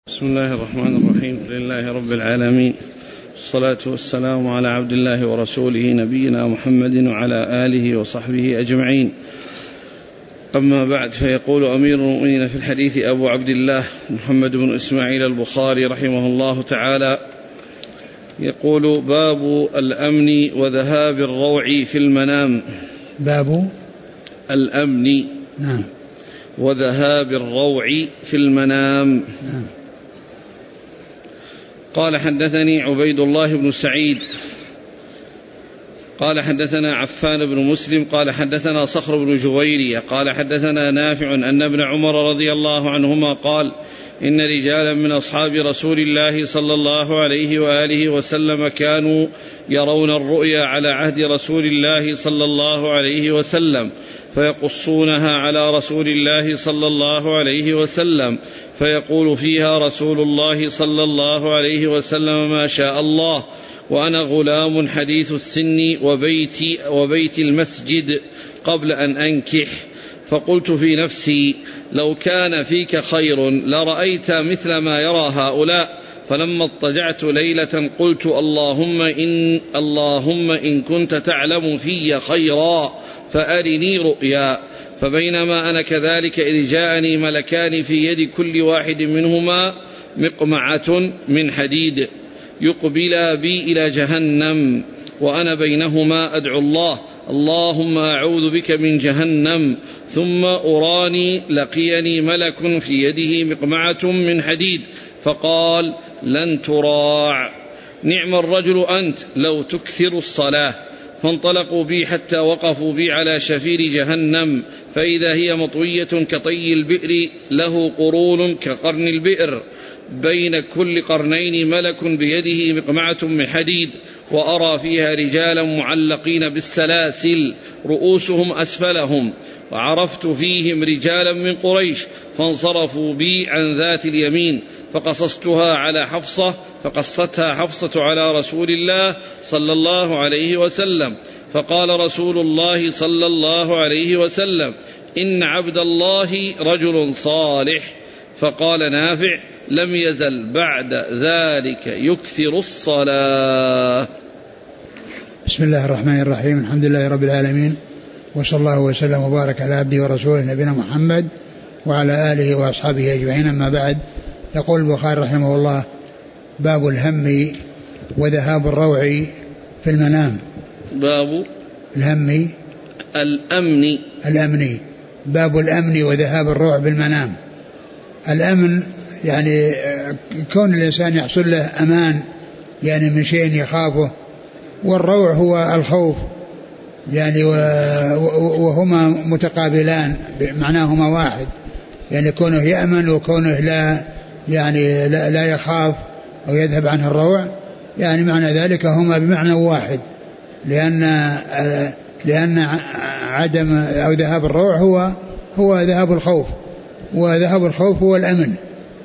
بسم الله الرحمن الرحيم. لله رب العالمين، الصلاة والسلام على عبد الله ورسوله نبينا محمد وعلى آله وصحبه أجمعين. أما بعد، فيقول أمير المؤمنين في الحديث أبو عبد الله محمد بن إسماعيل البخاري رحمه الله تعالى، يقول: باب الأمن وذهاب الروع في المنام. باب الأمن وذهاب الروع في المنام. قال: حدثني عبيد الله بن سعيد قال: حدثنا عفان بن مسلم قال: حدثنا صخر بن جويرية قال: حدثنا نافع أن ابن عمر رضي الله عنهما قال: إن رجالا من أصحاب رسول الله صلى الله عليه وآله وسلم كانوا يرون الرؤيا على عهد رسول الله صلى الله عليه وسلم، فيقصونها على رسول الله صلى الله عليه وسلم، فيقول فيها رسول الله صلى الله عليه وسلم: ما شاء الله، وأنا غلام حديث السن وبيت المسجد قبل أن أنكح. فقلت في نفسي: لو كان فيك خير لرأيت مثل ما يرى هؤلاء. فلما اضطجعت ليلة قلت: اللهم إن كنت تعلم في خيرا فأرني رؤيا. فبينما أنا كذلك إذ جاءني ملكان في يد كل واحد منهما مقمعة من حديد يقبلا بي إلى جهنم، وأنا بينهما أدعو الله: اللهم أعوذ بك من جهنم. ثم أراني لقيني ملك في يده مقمعة من حديد فقال: لن تراع، نعم الرجل أنت لو تكثر الصلاة. فانطلقوا بي حتى وقفوا بي على شفير جهنم، فإذا هي مطوية كطي البئر له قرون كقرن البئر، بين كل قرنين ملك بيده مقمعة من حديد، وأرى فيها رجالا معلقين بالسلاسل رؤوسهم أسفلهم، وعرفت فيهم رجالا من قريش، فانصرفوا بي عن ذات اليمين، فقصصتها على حفصة، فقصتها حفصة على رسول الله صلى الله عليه وسلم، فقال رسول الله صلى الله عليه وسلم: إن عبد الله رجل صالح. فقال نافع: لم يزل بعد ذلك يكثر الصلاة. بسم الله الرحمن الرحيم. الحمد لله رب العالمين، وصلى الله وسلم وبارك على عبده ورسوله نبينا محمد وعلى آله وأصحابه أجمعين. أما بعد، يقول البخاري رحمه الله: باب الهم وذهاب الروع في المنام. باب الهم الأمن، باب الأمن وذهاب الروع بالمنام. الأمن يعني كون الإنسان يحصل له أمان يعني من شيء يخافه، والروع هو الخوف يعني، وهما متقابلان معناهما واحد، يعني كونه يأمن وكونه لا يخاف أو يذهب عنه الروع، يعني معنى ذلك هما بمعنى واحد، لأن عدم أو ذهاب الروع هو ذهاب الخوف، وذهاب الخوف هو الأمن.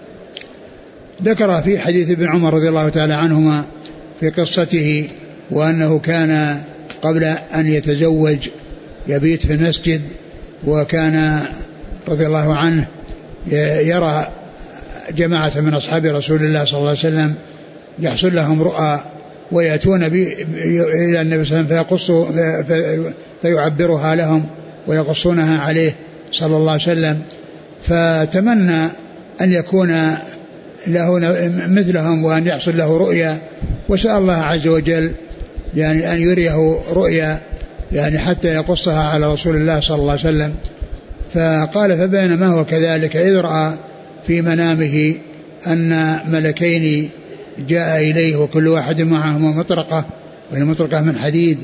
ذكر في حديث ابن عمر رضي الله تعالى عنهما في قصته، وأنه كان قبل أن يتزوج يبيت في المسجد، وكان رضي الله عنه يرى جماعة من أصحاب رسول الله صلى الله عليه وسلم يحصل لهم رؤى، ويأتون إلى النبي صلى الله عليه وسلم فيعبرها لهم ويقصونها عليه صلى الله عليه وسلم، فتمنى أن يكون له مثلهم وأن يحصل له رؤيا، وسأل الله عز وجل يعني أن يريه رؤيا يعني حتى يقصها على رسول الله صلى الله عليه وسلم. فقال: فبينما هو كذلك إذ رأى في منامه أن ملكين جاء إليه وكل واحد معهما مطرقة، والمطرقة من حديد،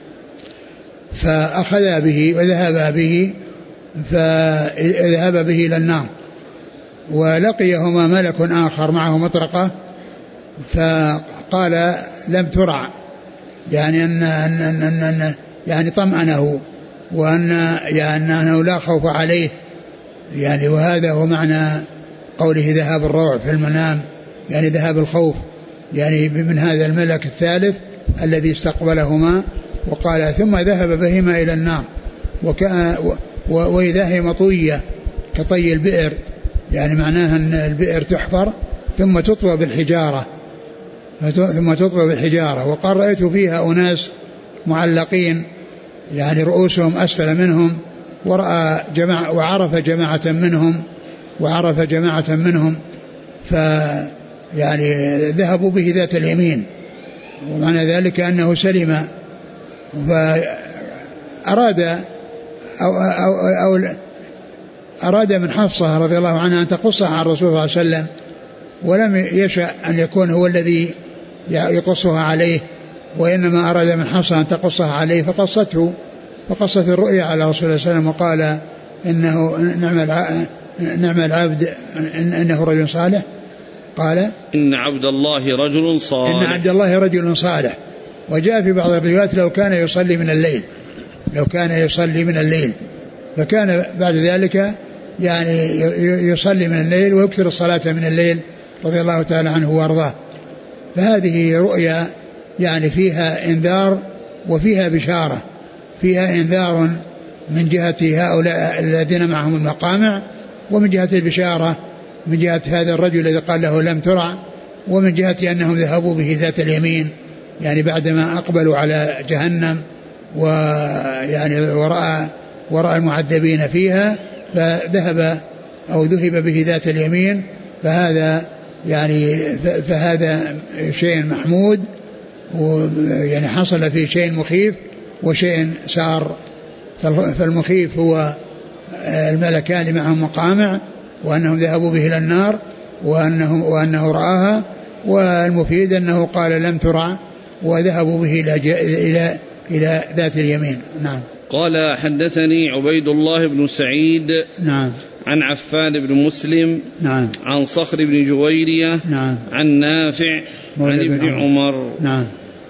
فأخذ به فذهب به إلى النار، ولقيهما ملك آخر معه مطرقة، فقال: لم ترع، يعني أن يعني طمأنه، أنه لا خوف عليه، يعني وهذا هو معنى قوله ذهاب الروع في المنام، يعني ذهاب الخوف، يعني من هذا الملك الثالث الذي استقبلهما، وقال: ثم ذهب بهما إلى النار، وإذا هي مطوية كطي البئر، يعني معناها أن البئر تحفر ثم تطوى بالحجارة. وقال رأيت فيها أناس معلقين يعني رؤوسهم أسفل منهم، وعرف جماعة منهم يعني ذهبوا به ذات اليمين، ومعنى ذلك أنه سلم. فأراد أراد من حفصة رضي الله عنها أن تقصها عن الرسول صلى الله عليه وسلم، ولم يشأ أن يكون هو الذي يقصها عليه، وإنما أراد من حفصة أن تقصها عليه، فقصت الرؤيا على رسول الله صلى الله عليه وسلم، وقال إنه نعم العبد إنه رجل صالح. قال إن عبد الله رجل صالح. وجاء في بعض الروايات لو كان يصلي من الليل، فكان بعد ذلك يعني يصلي من الليل ويكثر الصلاة من الليل رضي الله تعالى عنه وارضاه. فهذه رؤيا يعني فيها انذار وفيها بشارة، فيها انذار من جهة هؤلاء الذين معهم المقامع، ومن جهة البشارة من جهة هذا الرجل الذي قال له لم ترع، ومن جهة أنهم ذهبوا به ذات اليمين يعني بعدما أقبلوا على جهنم ويعني ورأى المعذبين فيها، فذهب به ذات اليمين. فهذا شيء محمود، ويعني حصل فيه شيء مخيف وشيء سار. فالمخيف هو الملكان معهم مقامع، وأنهم ذهبوا به إلى النار، وأنه رآها. والمفيد أنه قال لم ترع، وذهبوا به إلى ذات اليمين. نعم. قال حدثني عبيد الله بن سعيد نعم عن عفان بن مسلم نعم عن صخر بن جويرية نعم عن نافع عن ابن عمر. نعم.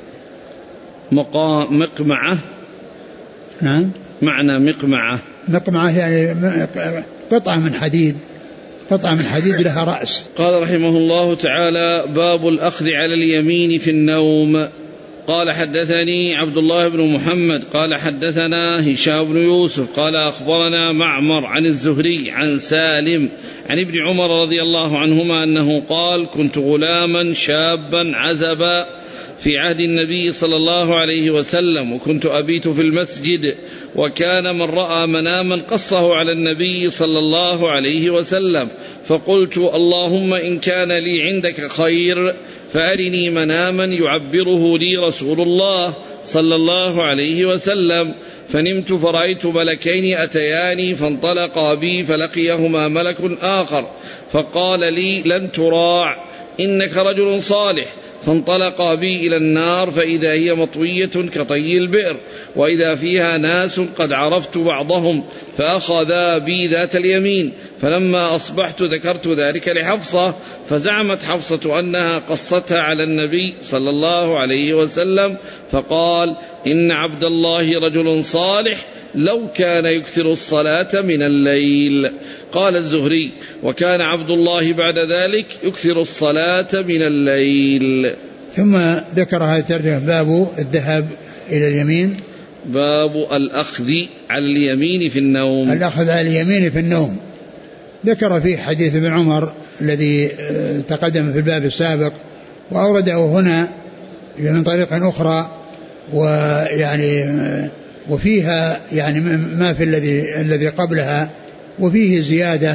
مقمعة. نعم. معنى مقمعة يعني قطعة من حديد لها رأس. قال رحمه الله تعالى: باب الأخذ على اليمين في النوم. قال حدثني عبد الله بن محمد قال حدثنا هشام بن يوسف قال أخبرنا معمر عن الزهري عن سالم عن ابن عمر رضي الله عنهما أنه قال: كنت غلاما شابا عزبا في عهد النبي صلى الله عليه وسلم، وكنت أبيت في المسجد، وكان من رأى مناما قصه على النبي صلى الله عليه وسلم، فقلت: اللهم إن كان لي عندك خير فأرني مناما يعبره لي رسول الله صلى الله عليه وسلم. فنمت فرأيت ملكين أتياني فانطلقا بي، فلقيهما ملك آخر فقال لي: لن تراع، إنك رجل صالح. فانطلقا بي إلى النار، فإذا هي مطوية كطي البئر، وإذا فيها ناس قد عرفت بعضهم، فأخذا بي ذات اليمين. فلما أصبحت ذكرت ذلك لحفصة، فزعمت حفصة أنها قصتها على النبي صلى الله عليه وسلم، فقال: إن عبد الله رجل صالح لو كان يكثر الصلاة من الليل. قال الزهري: وكان عبد الله بعد ذلك يكثر الصلاة من الليل. ثم ذكر هذه الترجمة: باب الذهاب إلى اليمين. باب الأخذ على اليمين في النوم. الأخذ على اليمين في النوم. ذكر فيه حديث ابن عمر الذي تقدم في الباب السابق، وأورده هنا من طريق أخرى، ويعني وفيها يعني ما في الذي قبلها، وفيه زيادة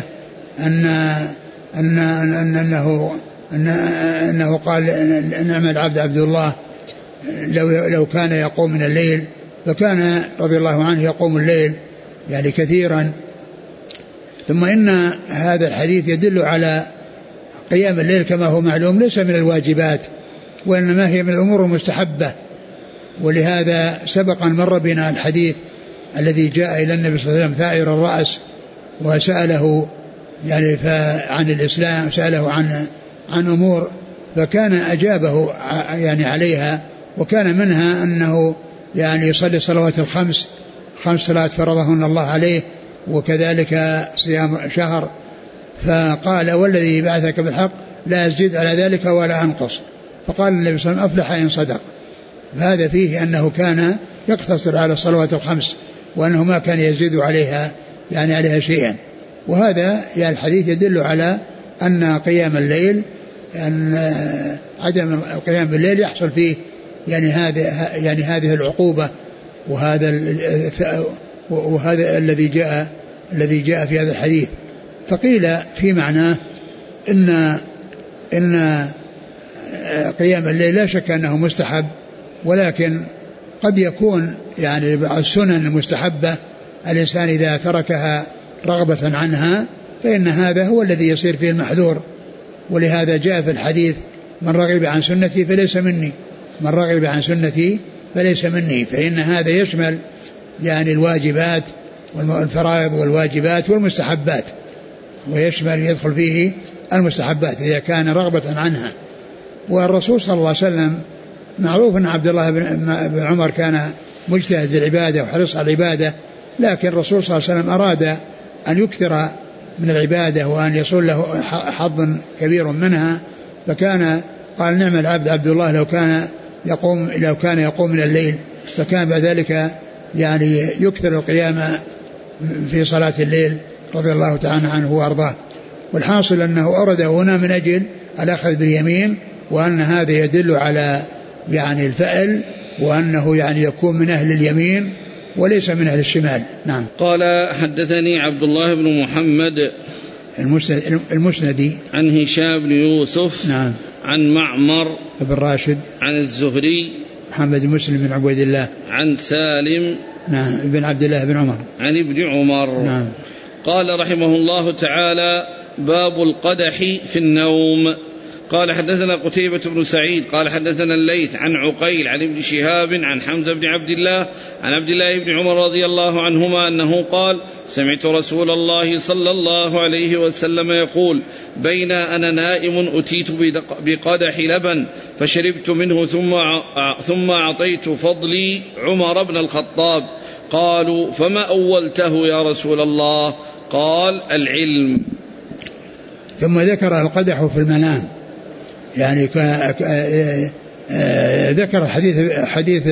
أنه قال: نعم العبد عبد الله لو كان يقوم من الليل. فكان رضي الله عنه يقوم الليل يعني كثيرا. ثم إن هذا الحديث يدل على قيام الليل كما هو معلوم ليس من الواجبات، وإنما هي من الأمور المستحبة. ولهذا سبق أن مر بنا الحديث الذي جاء إلى النبي صلى الله عليه وسلم ثائر الرأس، وسأله يعني عن الإسلام، سأله عن أمور، فكان أجابه يعني عليها. وكان منها أنه يعني يصلي الصلوات الخمس 5 صلوات فرضهن الله عليه، وكذلك صيام شهر. فقال: والذي بعثك بالحق لا أزيد على ذلك ولا أنقص. فقال النبي صلى الله عليه وسلم: أفلح إن صدق. فهذا فيه أنه كان يقتصر على الصلوات الخمس، وأنه ما كان يزيد عليها يعني عليها شيئا. وهذا يعني الحديث يدل على أن قيام الليل أن عدم القيام بالليل يحصل فيه يعني هذه العقوبة وهذا الذي جاء في هذا الحديث. فقيل في معناه إن قيام الليل لا شك أنه مستحب، ولكن قد يكون يعني بعض السنن المستحبة الإنسان إذا تركها رغبة عنها فإن هذا هو الذي يصير فيه المحذور. ولهذا جاء في الحديث من رغب عن سنتي فليس مني، من رغب عن سنتي فليس مني. فإن هذا يشمل يعني الواجبات والفرائض والواجبات والمستحبات، ويشمل يدخل فيه المستحبات إذا كان رغبة عنها. والرسول صلى الله عليه وسلم معروف أن عبد الله بن عمر كان مجتهد في العبادة وحرص على العبادة، لكن الرسول صلى الله عليه وسلم أراد أن يكثر من العبادة وأن يصل له حظ كبير منها، فكان قال نعم العبد عبد الله لو كان يقوم من الليل، فكان بعد ذلك يعني يكثر القيام في صلاة الليل رضي الله تعالى عنه وأرضاه. والحاصل أنه أرد هنا من أجل الأخذ باليمين، وأن هذا يدل على يعني الفأل، وأنه يعني يكون من أهل اليمين وليس من أهل الشمال. نعم. قال حدثني عبد الله بن محمد المسندي عن هشام بن يوسف نعم عن معمر بن راشد عن الزهري محمد مسلم بن عبيد الله عن سالم نعم بن عبد الله بن عمر عن ابن عمر نعم. قال رحمه الله تعالى: باب القدح في النوم. قال حدثنا قتيبة بن سعيد قال حدثنا الليث عن عقيل عن ابن شهاب عن حمزة بن عبد الله عن عبد الله بن عمر رضي الله عنهما أنه قال: سمعت رسول الله صلى الله عليه وسلم يقول: بين أنا نائم أتيت بقدح لبن فشربت منه ثم أعطيت فضلي عمر بن الخطاب. قالوا: فما أولته يا رسول الله؟ قال: العلم. ثم ذكر القدح في المنام، يعني ذكر حديث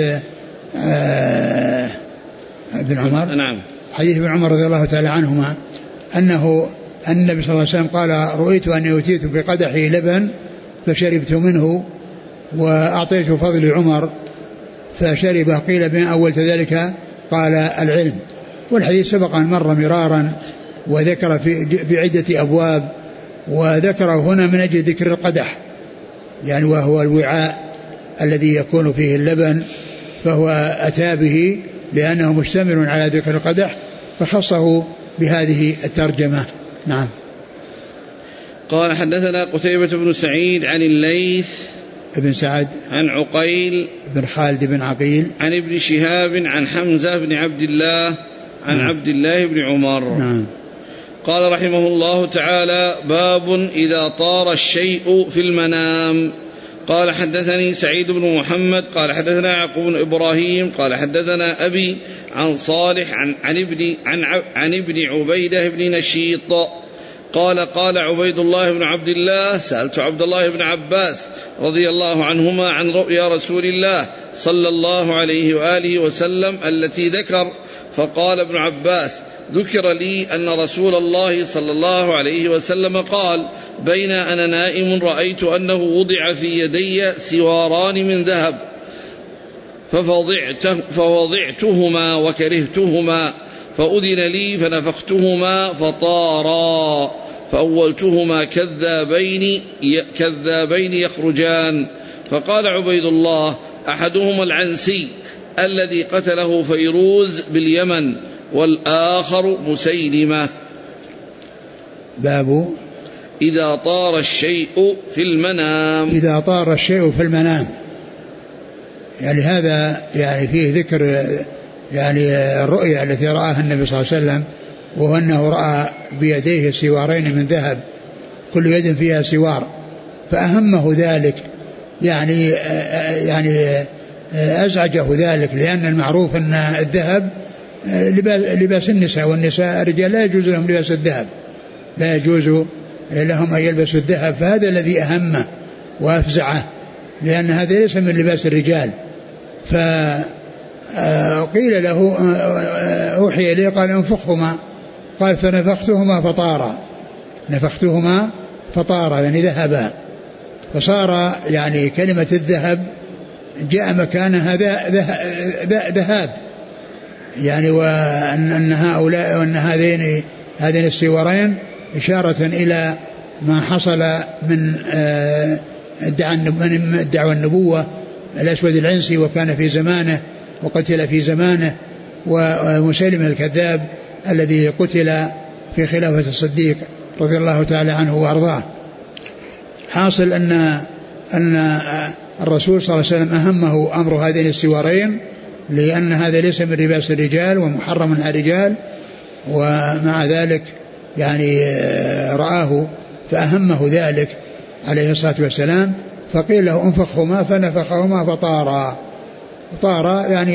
ابن عمر. نعم. حديث ابن عمر رضي الله تعالى عنهما أنه النبي صلى الله عليه وسلم قال: رؤيت أني أتيت بقدح لبن فشربت منه وأعطيت فضل عمر فشرب. قيل: بما أولت ذلك؟ قال: العلم. والحديث سبق أن مر مرارا وذكر في عدة أبواب، وذكر هنا من أجل ذكر القدح، يعني وهو الوعاء الذي يكون فيه اللبن، فهو أتى به لأنه مشتمل على ذكر القدح فخصه بهذه الترجمة. نعم. قال حدثنا قتيبة بن سعيد عن الليث ابن سعد عن عقيل بن خالد بن عقيل عن ابن شهاب عن حمزة بن عبد الله عن عبد الله بن عمر. نعم. قال رحمه الله تعالى: باب إذا طار الشيء في المنام. قال حدثني سعيد بن محمد قال حدثنا يعقوب بن إبراهيم قال حدثنا أبي عن صالح عن ابن عبيدة بن نشيط قال: قال عبيد الله بن عبد الله: سألت عبد الله بن عباس رضي الله عنهما عن رؤيا رسول الله صلى الله عليه وآله وسلم التي ذكر، فقال ابن عباس: ذكر لي أن رسول الله صلى الله عليه وسلم قال: بين أنا نائم رأيت أنه وضع في يدي سواران من ذهب فوضعتهما وكرهتهما، فأذن لي فنفختهما فطارا، فأولتهما كذابين يخرجان. فقال عبيد الله: أحدهما العنسي الذي قتله فيروز باليمن، والآخر مسيلمة. باب إذا طار الشيء في المنام. إذا طار الشيء في المنام، يعني هذا يعني فيه ذكر يعني الرؤيا التي رآها النبي صلى الله عليه وسلم، وهو أنه رأى بيديه سوارين من ذهب كل يد فيها سوار، فأهمه ذلك يعني أزعجه ذلك، لأن المعروف أن الذهب لباس النساء، والنساء الرجال لا يجوز لهم لباس الذهب، لا يجوز لهم أن يلبسوا الذهب، فهذا الذي أهمه وأفزعه، لأن هذا ليس من لباس الرجال. فقيل له أوحي إليه قال: انفخهما، قال: فنفختهما فطارا، نفختهما فطارا يعني ذهبا. فصار يعني كلمة الذهب جاء مكانها ذهاب، يعني وأن هؤلاء وأن هذين السوارين إشارة إلى ما حصل من ادعى النبوة الأسود العنسي وكان في زمانه وقتل في زمانه، ومسيلمة الكذاب الذي قتل في خلافة الصديق رضي الله تعالى عنه وأرضاه. حاصل أن الرسول صلى الله عليه وسلم أهمه أمر هذين السوارين، لأن هذا ليس من لباس الرجال ومحرم على الرجال، ومع ذلك يعني رآه فأهمه ذلك عليه الصلاة والسلام، فقيل له انفخهما فنفخهما فطار يعني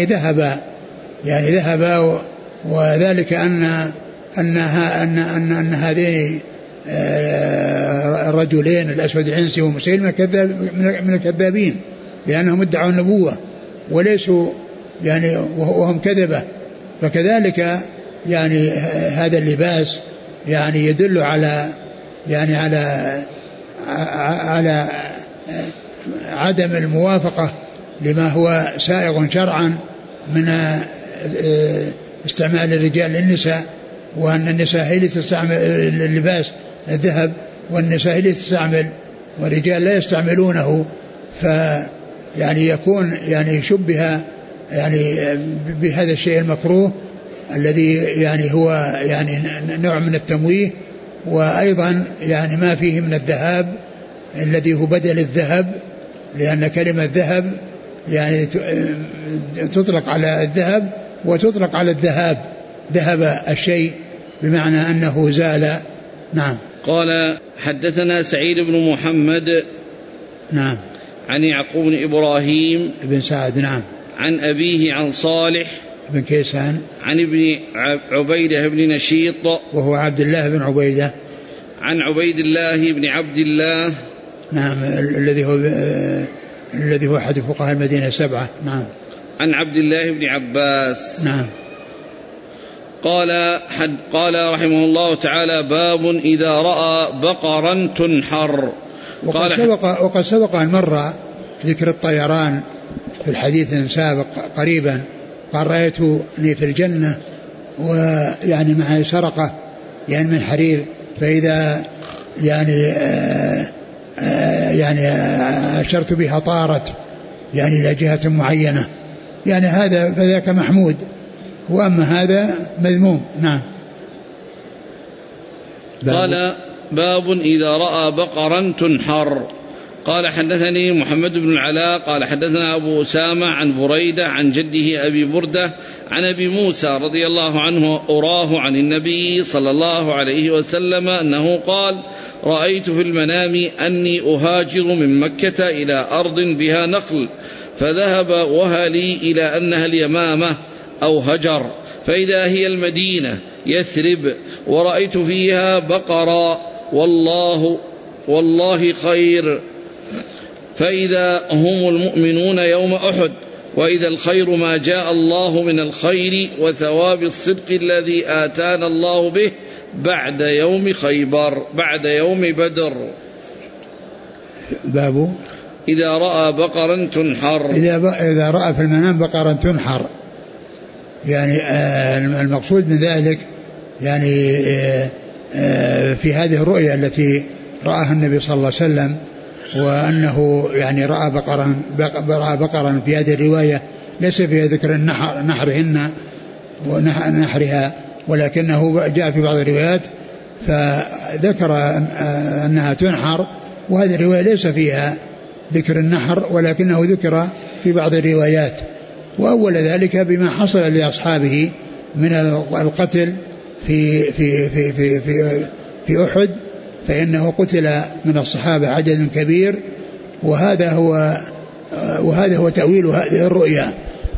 ذهب وذلك أن هذين الرجلين الأسود العنسي ومسيلمة من الكذابين، لأنهم ادعوا النبوة وليسوا يعني وهم كذبة. فكذلك يعني هذا اللباس يعني يدل على عدم الموافقة لما هو سائغ شرعا من استعمال الرجال للنساء، وأن النساء هي اللي تستعمل اللباس الذهب، والنساء هي اللي تستعمل والرجال لا يستعملونه، فيعني يكون يعني شبه يعني بهذا الشيء المكروه الذي يعني هو يعني نوع من التمويه، وأيضا يعني ما فيه من الذهاب الذي هو بدل الذهب، لأن كلمة ذهب يعني تطلق على الذهب وتطلق على الذهاب، ذهب الشيء بمعنى أنه زال. نعم. قال حدثنا سعيد بن محمد نعم عن يعقوب بن إبراهيم بن سعد نعم عن أبيه عن صالح بن كيسان عن ابن عبيدة بن نشيط وهو عبد الله بن عبيدة عن عبيد الله بن عبد الله نعم الذي هو أحد فقهاء المدينة السبعة نعم عن عبد الله بن عباس نعم. قال رحمه الله تعالى باب إذا رأى بقرا تنحر. وقد سبق أن مر ذكر الطيران في الحديث سابق قريبا، قال رأيتني في الجنة ويعني معي سرقة يعني من حرير، فإذا يعني أشرت بها طارت يعني إلى جهة معينة، يعني هذا فذاك محمود، وأما هذا مذموم. نعم. قال باب إذا رأى بقرا تنحر. قال حدثني محمد بن العلاء قال حدثنا أبو أسامة عن بريدة عن جده أبي بردة عن أبي موسى رضي الله عنه أراه عن النبي صلى الله عليه وسلم أنه قال رأيت في المنام أني أهاجر من مكة إلى أرض بها نخل، فذهب وهلي إلى أنها اليمامة أو هجر، فإذا هي المدينة يثرب، ورأيت فيها بقرا والله خير، فإذا هم المؤمنون يوم أحد، وإذا الخير ما جاء الله من الخير وثواب الصدق الذي آتانا الله به بعد يوم خيبر بعد يوم بدر. باب إذا رأى بقرا تنحر. إذا رأى في المنام بقرا تنحر، يعني المقصود من ذلك يعني في هذه الرؤيا التي رآها النبي صلى الله عليه وسلم، وأنه يعني رأى بقرا في هذه الرواية ليس فيها ذكر نحرهن ونحرها، ولكنه جاء في بعض الروايات فذكر أنها تنحر، وهذه الرواية ليس فيها ذكر النحر ولكنه ذكر في بعض الروايات. وأول ذلك بما حصل لأصحابه من القتل في أحد، فإنه قتل من الصحابة عدد كبير، وهذا هو تأويل هذه الرؤيا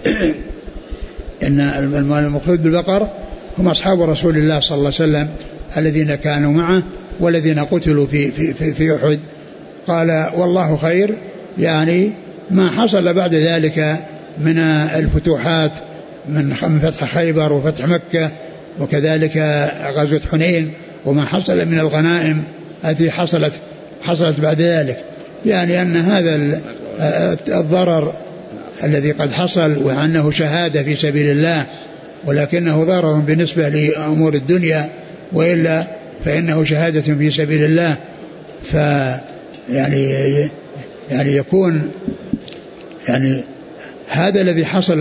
إن المقصود بالبقر هم أصحاب رسول الله صلى الله عليه وسلم الذين كانوا معه والذين قتلوا في أحد. قال والله خير، يعني ما حصل بعد ذلك من الفتوحات من فتح خيبر وفتح مكة، وكذلك غزوة حنين، وما حصل من الغنائم التي حصلت بعد ذلك. يعني أن هذا الضرر الذي قد حصل وأنه شهادة في سبيل الله ولكنه ضرر بالنسبة لأمور الدنيا، وإلا فإنه شهادة في سبيل الله، يعني يكون يعني هذا الذي حصل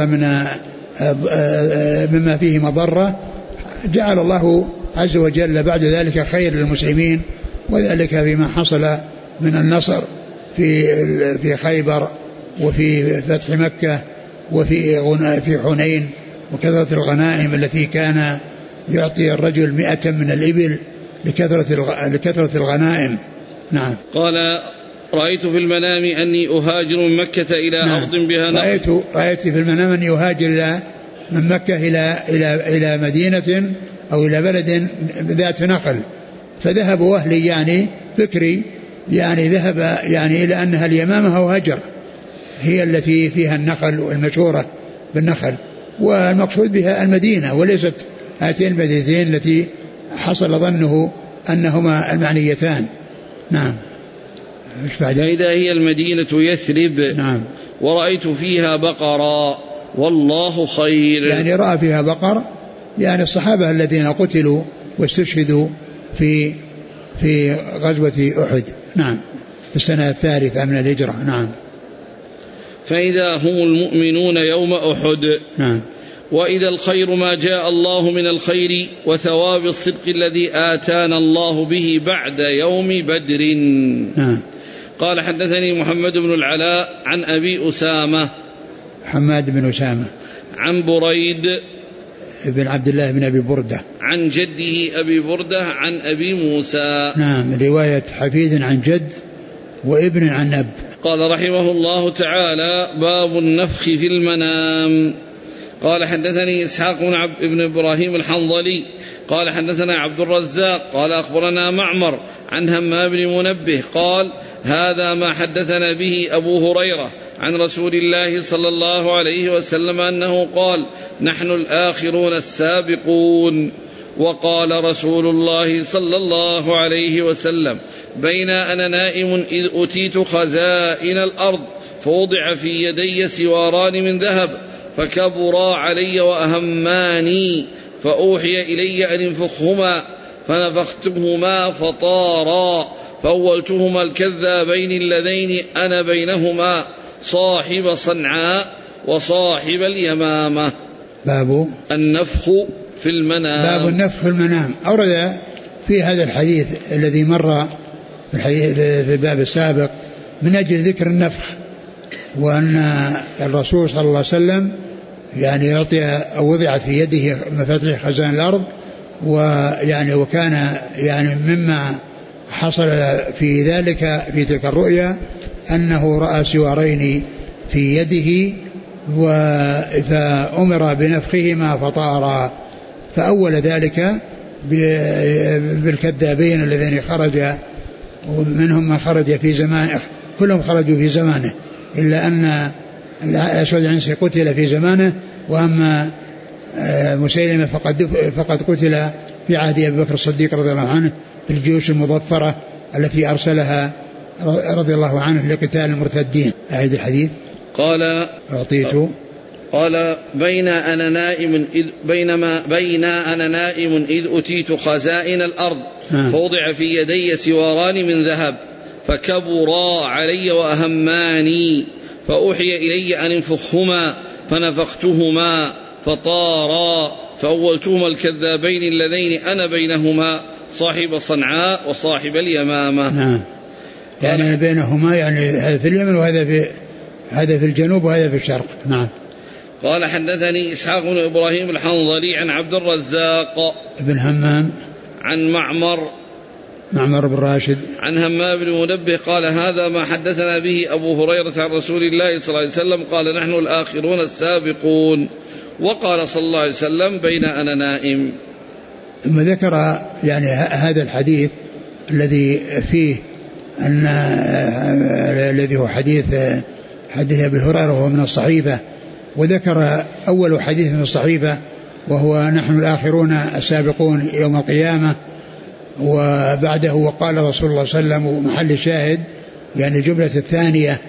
مما فيه مضرة جعل الله عز وجل بعد ذلك خير للمسلمين، وذلك بما حصل من النصر في خيبر وفي فتح مكة وفي حنين وكثرة الغنائم التي كان يعطي الرجل 100 من الإبل لكثرة الغنائم. نعم. قال رأيت في المنام أني أهاجر من مكة إلى أرض بها نخل. رأيت في المنام أني أهاجر من مكة إلى مدينة أو إلى بلد ذات نخل، فذهب أهلي يعني فكري يعني ذهب يعني إلى أنها اليمامة أو هجر هي التي فيها النخل والمشهورة بالنخل، والمقصود بها المدينة وليست هاتين المدينتين التي حصل ظنه أنهما المعنيتان. نعم. فإذا هي المدينة يثرب. نعم. ورأيت فيها بقرا والله خير. يعني رأى فيها بقر، يعني الصحابة الذين قتلوا واستشهدوا في غزوة أحد. نعم. في السنة 3 من الهجرة. نعم. فإذا هم المؤمنون يوم أحد. نعم. وإذا الخير ما جاء الله من الخير وثواب الصدق الذي آتانا الله به بعد يوم بدر. نعم. قال حدثني محمد بن العلاء عن أبي أسامة حماد بن أسامة عن بريد بن عبد الله بن أبي بردة عن جده أبي بردة عن أبي موسى. نعم. رواية حفيد عن جد وابن عن أب. قال رحمه الله تعالى باب النفخ في المنام. قال حدثني إسحاق بن إبراهيم الحنظلي قال حدثنا عبد الرزاق قال أخبرنا معمر عن همام بن منبه قال هذا ما حدثنا به أبو هريرة عن رسول الله صلى الله عليه وسلم أنه قال نحن الآخرون السابقون. وقال رسول الله صلى الله عليه وسلم بين أنا نائم إذ أتيت خزائن الأرض فوضع في يدي سواران من ذهب فكبرا علي وأهماني فأوحي إلي أن انفخهما فنفختهما فطارا فأولتهما الكذابين اللذين أنا بينهما صاحب صنعاء وصاحب اليمامة. باب النفخ في المنام. باب النفخ في المنام. أورد في هذا الحديث الذي مر في الباب السابق من أجل ذكر النفخ، وأن الرسول صلى الله عليه وسلم يعني يعطي أو وضعت في يده مفاتيح خزائن الأرض، ويعني وكان يعني مما حصل في ذلك في تلك الرؤيا أنه رأى سوارين في يده فأمر بنفخهما فطارا، فأول ذلك بالكذابين الذين خرج ومنهم من خرج في زمان، كلهم خرجوا في زمانه إلا أن الأسود العنسي قتل في زمانه، وأما مسيلمة فقد قتل في عهد أبي بكر الصديق رضي الله عنه في الجيوش المظفرة التي أرسلها رضي الله عنه لقتال المرتدين. أعيد الحديث. قال أعطيت قال بين أنا نائم إذ أتيت خزائن الأرض فوضع في يدي سواران من ذهب فكبرا علي وأهماني فأوحي إلي أن انفخهما فنفختهما فطارا فأولتهما الكذابين اللذين أنا بينهما صاحب صنعاء وصاحب اليمامة. نعم. يعني بينهما يعني هذا في اليمن هذا في الجنوب وهذا في الشرق. نعم. قال حدثني إسحاق بن إبراهيم الحنظلي عن عبد الرزاق بن همام عن معمر بن راشد عن همام بن منبه قال هذا ما حدثنا به أبو هريرة عن رسول الله صلى الله عليه وسلم قال نحن الآخرون السابقون. وقال صلى الله عليه وسلم بين أنا نائم. ثم ذكر يعني هذا الحديث الذي فيه أن الذي هو حديث أبي هريرة وهو من الصحيفة، وذكر أول حديث من الصحيفة وهو نحن الآخرون السابقون يوم القيامة، وبعده وقال رسول الله صلى الله عليه وسلم محل الشاهد يعني الجملة الثانية.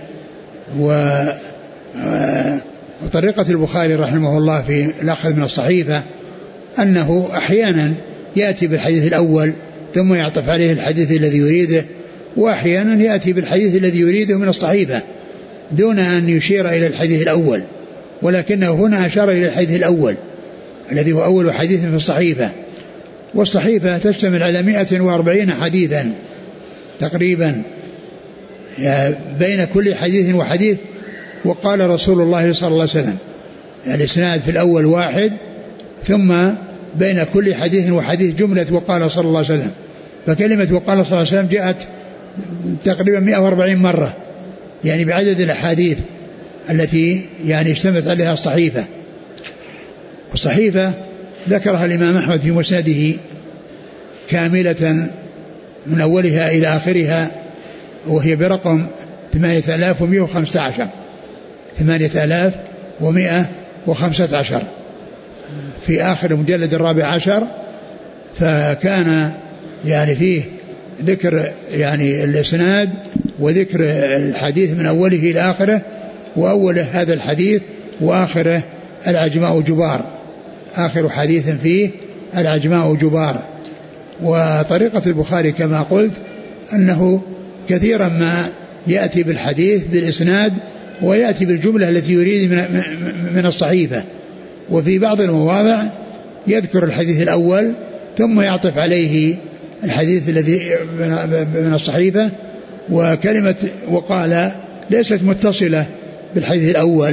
وطريقة البخاري رحمه الله في الأخذ من الصحيفة أنه أحيانا يأتي بالحديث الأول ثم يعطف عليه الحديث الذي يريده، وأحيانا يأتي بالحديث الذي يريده من الصحيفة دون أن يشير إلى الحديث الأول، ولكنه هنا أشار إلى الحديث الأول الذي هو أول حديث في الصحيفة. والصحيفة تشتمل على 140 حديثا تقريبا بين كل حديث وحديث. وقال رسول الله صلى الله عليه وسلم الإسناد في الأول واحد، ثم بين كل حديث وحديث جملة وقال صلى الله عليه وسلم. فكلمة وقال صلى الله عليه وسلم جاءت تقريبا 140 مرة، يعني بعدد الأحاديث التي يعني اشتملت عليها الصحيفة. والصحيفة ذكرها الإمام أحمد في مسنده كاملة من أولها إلى آخرها، وهي برقم 8115 8115 في آخر المجلد 14. فكان يعني فيه ذكر يعني الإسناد وذكر الحديث من أوله إلى آخره، وأوله هذا الحديث وآخره العجماء جبار، آخر حديث فيه العجماء جبار. وطريقة البخاري كما قلت أنه كثيرا ما يأتي بالحديث بالإسناد ويأتي بالجملة التي يريد من الصحيفة، وفي بعض المواضع يذكر الحديث الأول ثم يعطف عليه الحديث الذي من الصحيفة. وكلمة وقال ليست متصلة بالحديث الأول،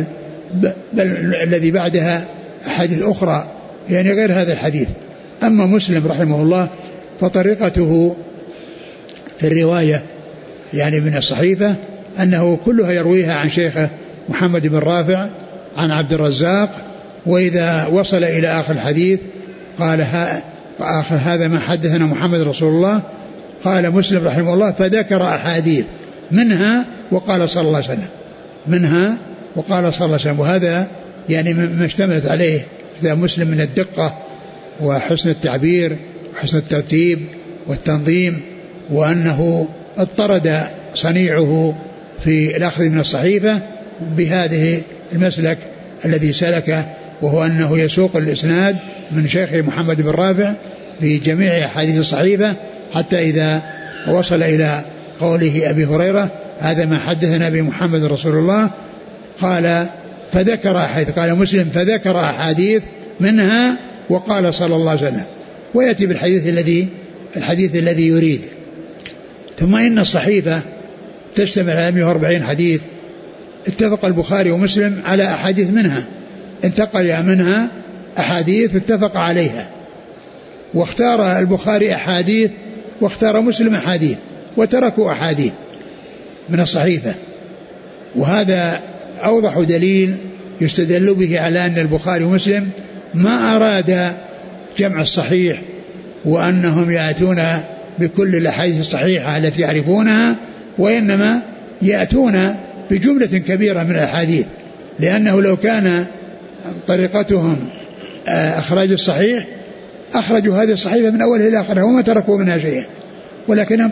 بل الذي بعدها أحاديث أخرى يعني غير هذا الحديث. أما مسلم رحمه الله فطريقته في الرواية يعني من الصحيفة أنه كلها يرويها عن شيخه محمد بن رافع عن عبد الرزاق، وإذا وصل إلى آخر الحديث قال آخر هذا ما حدثنا محمد رسول الله. قال مسلم رحمه الله فذكر أحاديث منها وقال صلى الله عليه وسلم، منها وقال صلى الله عليه وسلم. وهذا يعني ما اشتملت عليه مسلم من الدقة وحسن التعبير وحسن الترتيب والتنظيم، وأنه اضطرد صنيعه في الأخذ من الصحيفة بهذه المسلك الذي سلكه، وهو أنه يسوق الإسناد من شيخه محمد بن رافع في جميع أحاديث الصحيفة حتى إذا وصل إلى قوله أبي هريرة هذا ما حدثنا به محمد رسول الله. قال فذكر أحاديث، قال مسلم فذكر أحاديث منها وقال صلى الله عليه وسلم، ويأتي بالحديث الذي يريد. ثم إن الصحيفة تشتمل على 140 حديث، اتفق البخاري ومسلم على أحاديث منها، انتقل منها أحاديث اتفق عليها، واختار البخاري أحاديث واختار مسلم أحاديث، وتركوا أحاديث من الصحيفة. وهذا أوضح دليل يستدل به على أن البخاري ومسلم ما أراد جمع الصحيح وأنهم يأتون بكل الأحاديث الصحيحة التي يعرفونها، وإنما يأتون بجملة كبيرة من الأحاديث، لأنه لو كان طريقتهم أخراج الصحيح أخرجوا هذه الصحيفة من أولها إلى آخرها وما تركوا منها شيئا، ولكنهم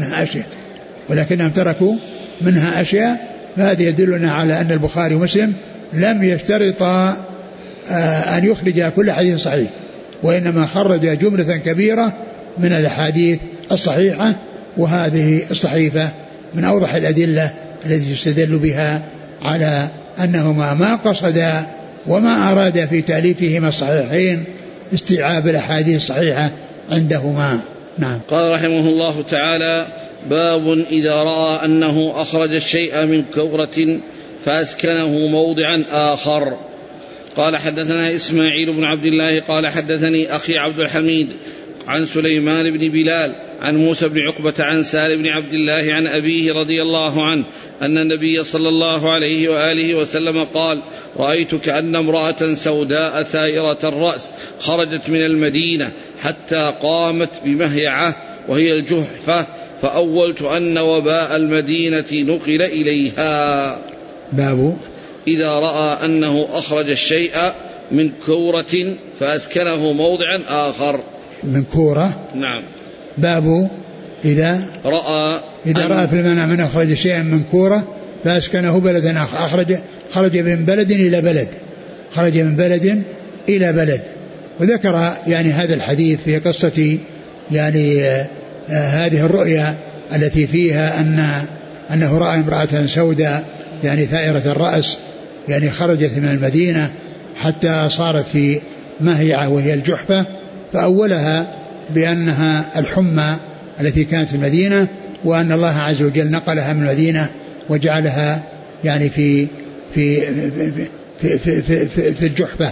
تركوا منها أشياء. فهذا يدلنا على أن البخاري ومسلم لم يشترطا أن يخرج كل حديث صحيح، وإنما خرج جملة كبيرة من الأحاديث الصحيحة. وهذه الصحيفة من أوضح الأدلة التي يستدل بها على أنهما ما قصدا وما أراد في تأليفهما الصحيحين استيعاب الأحاديث الصحيحة عندهما. نعم. قال رحمه الله تعالى: باب إذا رأى أنه أخرج الشيء من كورة فأسكنه موضعا آخر. قال حدثنا إسماعيل بن عبد الله قال حدثني أخي عبد الحميد عن سليمان بن بلال عن موسى بن عقبة عن سالم بن عبد الله عن أبيه رضي الله عنه أن النبي صلى الله عليه وآله وسلم قال: رأيت كأن امرأة سوداء ثائرة الرأس خرجت من المدينة حتى قامت بمهيعة وهي الجحفة، فأولت أن وباء المدينة نقل إليها. باب إذا رأى أنه أخرج الشيء من كورة فأسكنه موضعا آخر. من كورة. نعم. باب إذا إذا رأى في المنام أن أخرج شيئا من كورة فأسكنه بلدا آخر، خرج من بلد إلى بلد، خرج من بلد إلى بلد. وذكر يعني هذا الحديث في قصة يعني هذه الرؤيا التي فيها أنه رأى امرأة سوداء يعني ثائرة الرأس يعني خرجت من المدينة حتى صارت في مهيعة وهي الجحفة، فأولها بأنها الحمى التي كانت في المدينة، وأن الله عز وجل نقلها من المدينة وجعلها يعني في في في في في, في, في الجحفة.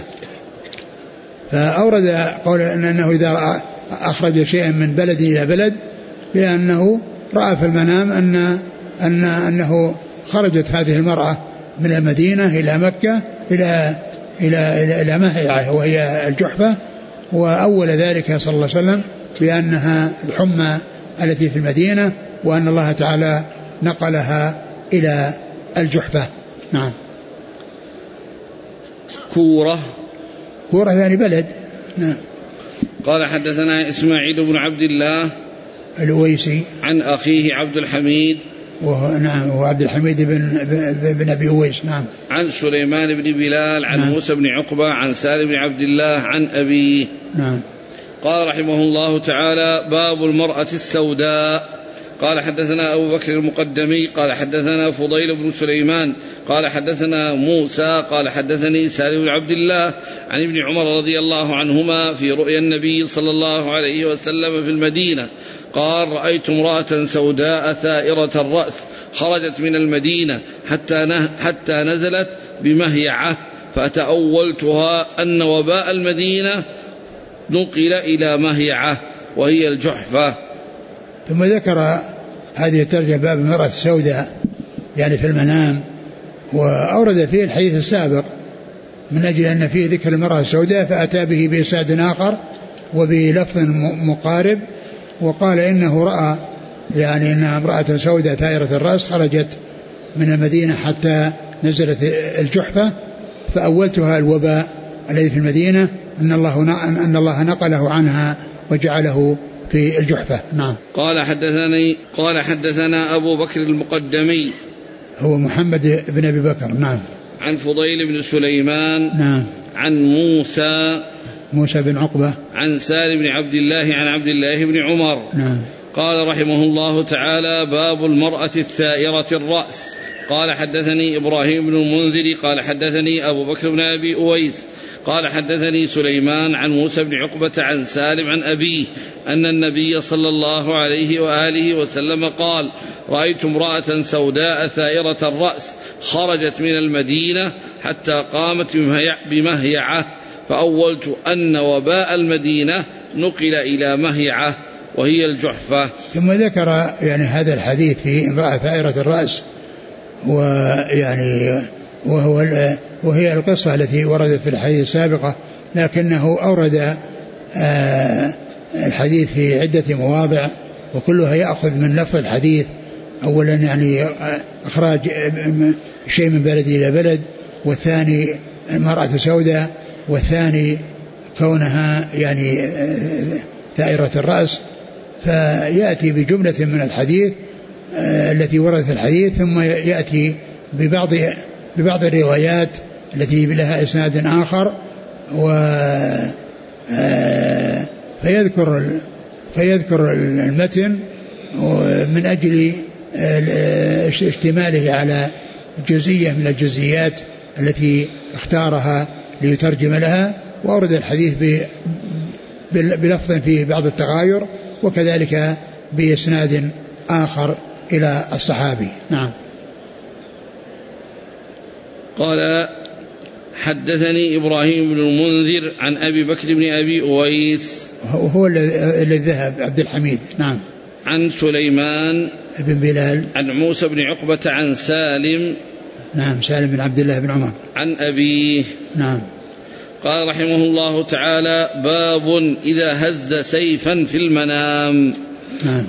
فأورد قول أنه إذا أخرج شيئا من بلد إلى بلد لأنه رأى في المنام أنه خرجت هذه المرأة من المدينة إلى مكة إلى مهيعة وهي الجحفة، وأول ذلك صلى الله عليه وسلم بأنها الحمى التي في المدينة وأن الله تعالى نقلها إلى الجحفة. نعم. كورة يعني بلد. نعم. قال حدثنا إسماعيل بن عبد الله الأويسي عن أخيه عبد الحميد نعم وعبد الحميد بن أبي أويس. نعم. عن سليمان بن بلال عن نعم. موسى بن عقبة عن سالم بن عبد الله عن أبيه. نعم. قال رحمه الله تعالى: باب المرأة السوداء. قال حدثنا أبو بكر المقدمي قال حدثنا فضيل بن سليمان قال حدثنا موسى قال حدثني سالم بن عبد الله عن ابن عمر رضي الله عنهما في رؤيا النبي صلى الله عليه وسلم في المدينة قال: رأيت امرأة سوداء ثائرة الرأس خرجت من المدينة حتى نزلت بمهيعة، فتأولتها أن وباء المدينة نقل إلى مهيعة وهي الجحفة. ثم ذكر هذه الترجمة باب المرأة السوداء يعني في المنام، وأورد فيه الحديث السابق من أجل أن فيه ذكر المرأة السوداء، فأتى به بإسناد آخر وبلفظ مقارب، وقال إنه رأى يعني أنها امرأة سوداء ثائرة الرأس خرجت من المدينة حتى نزلت الجحفة، فأولتها الوباء الذي في المدينة أن الله نقله عنها وجعله في الجحفة. نعم. قال حدثنا أبو بكر المقدمي هو محمد بن أبي بكر. نعم. عن فضيل بن سليمان. نعم. عن موسى بن عقبة عن سالم بن عبد الله عن عبد الله بن عمر. نعم. قال رحمه الله تعالى: باب المرأة الثائرة الرأس. قال حدثني إبراهيم بن المنذر قال حدثني أبو بكر بن أبي أويس قال حدثني سليمان عن موسى بن عقبة عن سالم عن أبيه أن النبي صلى الله عليه وآله وسلم قال: رأيت امرأة سوداء ثائرة الرأس خرجت من المدينة حتى قامت بمهيعة، فأولت أن وباء المدينة نقل إلى مهيعة وهي الجحفة. ثم ذكر يعني هذا الحديث في امرأة ثائرة الرأس، ويعني وهي القصة التي وردت في الحديث السابقة، لكنه أورد الحديث في عدة مواضع وكلها يأخذ من لفظ الحديث. أولا يعني إخراج شيء من بلد إلى بلد، والثاني المرأة سوداء، والثاني كونها يعني ثائرة الرأس، فيأتي بجملة من الحديث التي وردت في الحديث، ثم يأتي ببعض الروايات التي لها إسناد آخر، فيذكر المتن من أجل اشتماله على جزئية من الجزئيات التي اختارها ليترجم لها، وأورد الحديث بلفظ فيه بعض التغاير، وكذلك بإسناد آخر إلى الصحابي. نعم. قال حدثني إبراهيم بن المنذر عن أبي بكر بن أبي أويس، هو الذي ذهب عبد الحميد. نعم. عن سليمان بن بلال عن موسى بن عقبة عن سالم. نعم. سالم بن عبد الله بن عمر عن أبيه. نعم. قال رحمه الله تعالى: باب إذا هز سيفا في المنام. نعم.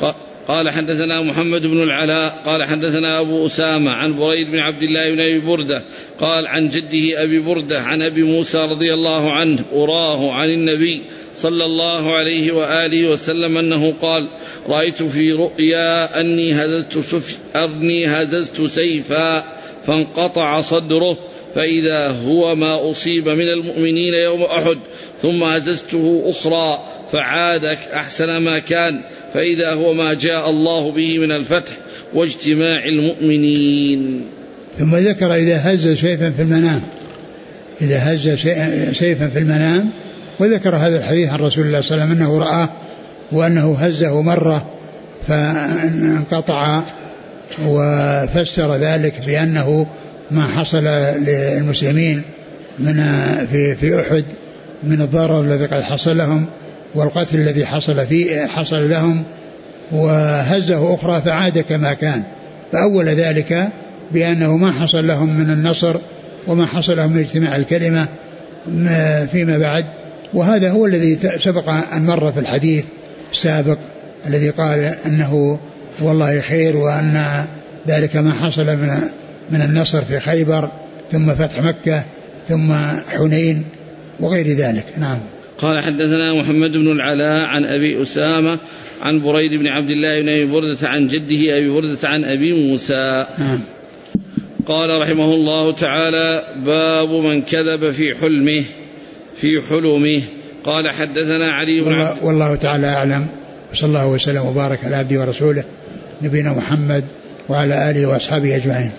قال حدثنا محمد بن العلاء قال حدثنا أبو أسامة عن بريد بن عبد الله بن أبي بردة قال عن جده أبي بردة عن أبي موسى رضي الله عنه أراه عن النبي صلى الله عليه وآله وسلم أنه قال رأيت في رؤيا أني هززت سيفا فانقطع صدره فإذا هو ما أصيب من المؤمنين يوم أحد ثم هززته أخرى فعاد أحسن ما كان فإذا هو ما جاء الله به من الفتح واجتماع المؤمنين. ثم ذكر إذا هز سيفا في المنام، إذا هز سيفا في المنام، وذكر هذا الحديث عن رسول الله صلى الله عليه وسلم أنه رآه وأنه هزه مرة فانقطع، وفسر ذلك بأنه ما حصل للمسلمين من في أحد من الضرر الذي قد حصل لهم والقتل الذي حصل لهم، وهزه أخرى فعاد كما كان، فأول ذلك بأنه ما حصل لهم من النصر وما حصل لهم من اجتماع الكلمة فيما بعد. وهذا هو الذي سبق أن مر في الحديث السابق الذي قال أنه والله خير، وأن ذلك ما حصل من النصر في خيبر ثم فتح مكة ثم حنين وغير ذلك. نعم. قال حدثنا محمد بن العلاء عن أبي أسامة عن بريد بن عبد الله بن أبي بردة عن جده أبي بردة عن أبي موسى. نعم. قال رحمه الله تعالى باب من كذب في حلمه. قال حدثنا علي بن والله تعالى أعلم، وصلى الله وسلم وبارك على عبده ورسوله نبينا محمد وعلى آله وأصحابه أجمعين.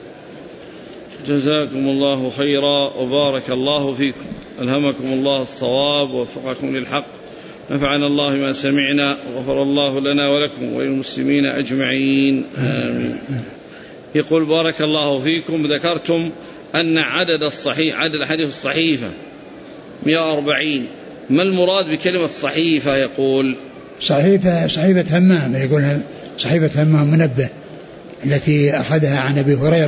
جزاكم الله خيرا وبارك الله فيكم، ألهمكم الله الصواب ووفقكم للحق، نفعنا الله ما سمعنا وغفر الله لنا ولكم وللمسلمين أجمعين آمين. يقول بارك الله فيكم ذكرتم أن عدد حديث الصحيفة 140، ما المراد بكلمة صحيفة؟ يقول صحيفة همام، يقول صحيفة همام منبه التي أخذها عن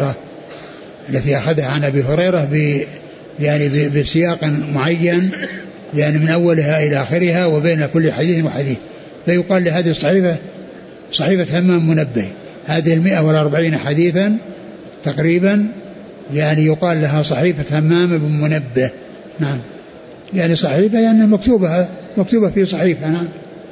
أبي هريرة يعني بسياق معين، يعني من أولها إلى آخرها وبين كل حديث وحديث، فيقال لهذه صحيفة همام منبه. هذه 140 حديثا تقريبا يعني يقال لها صحيفة همام بن منبه. نعم، يعني صحيفة يعني مكتوبة في صحيفة. نعم.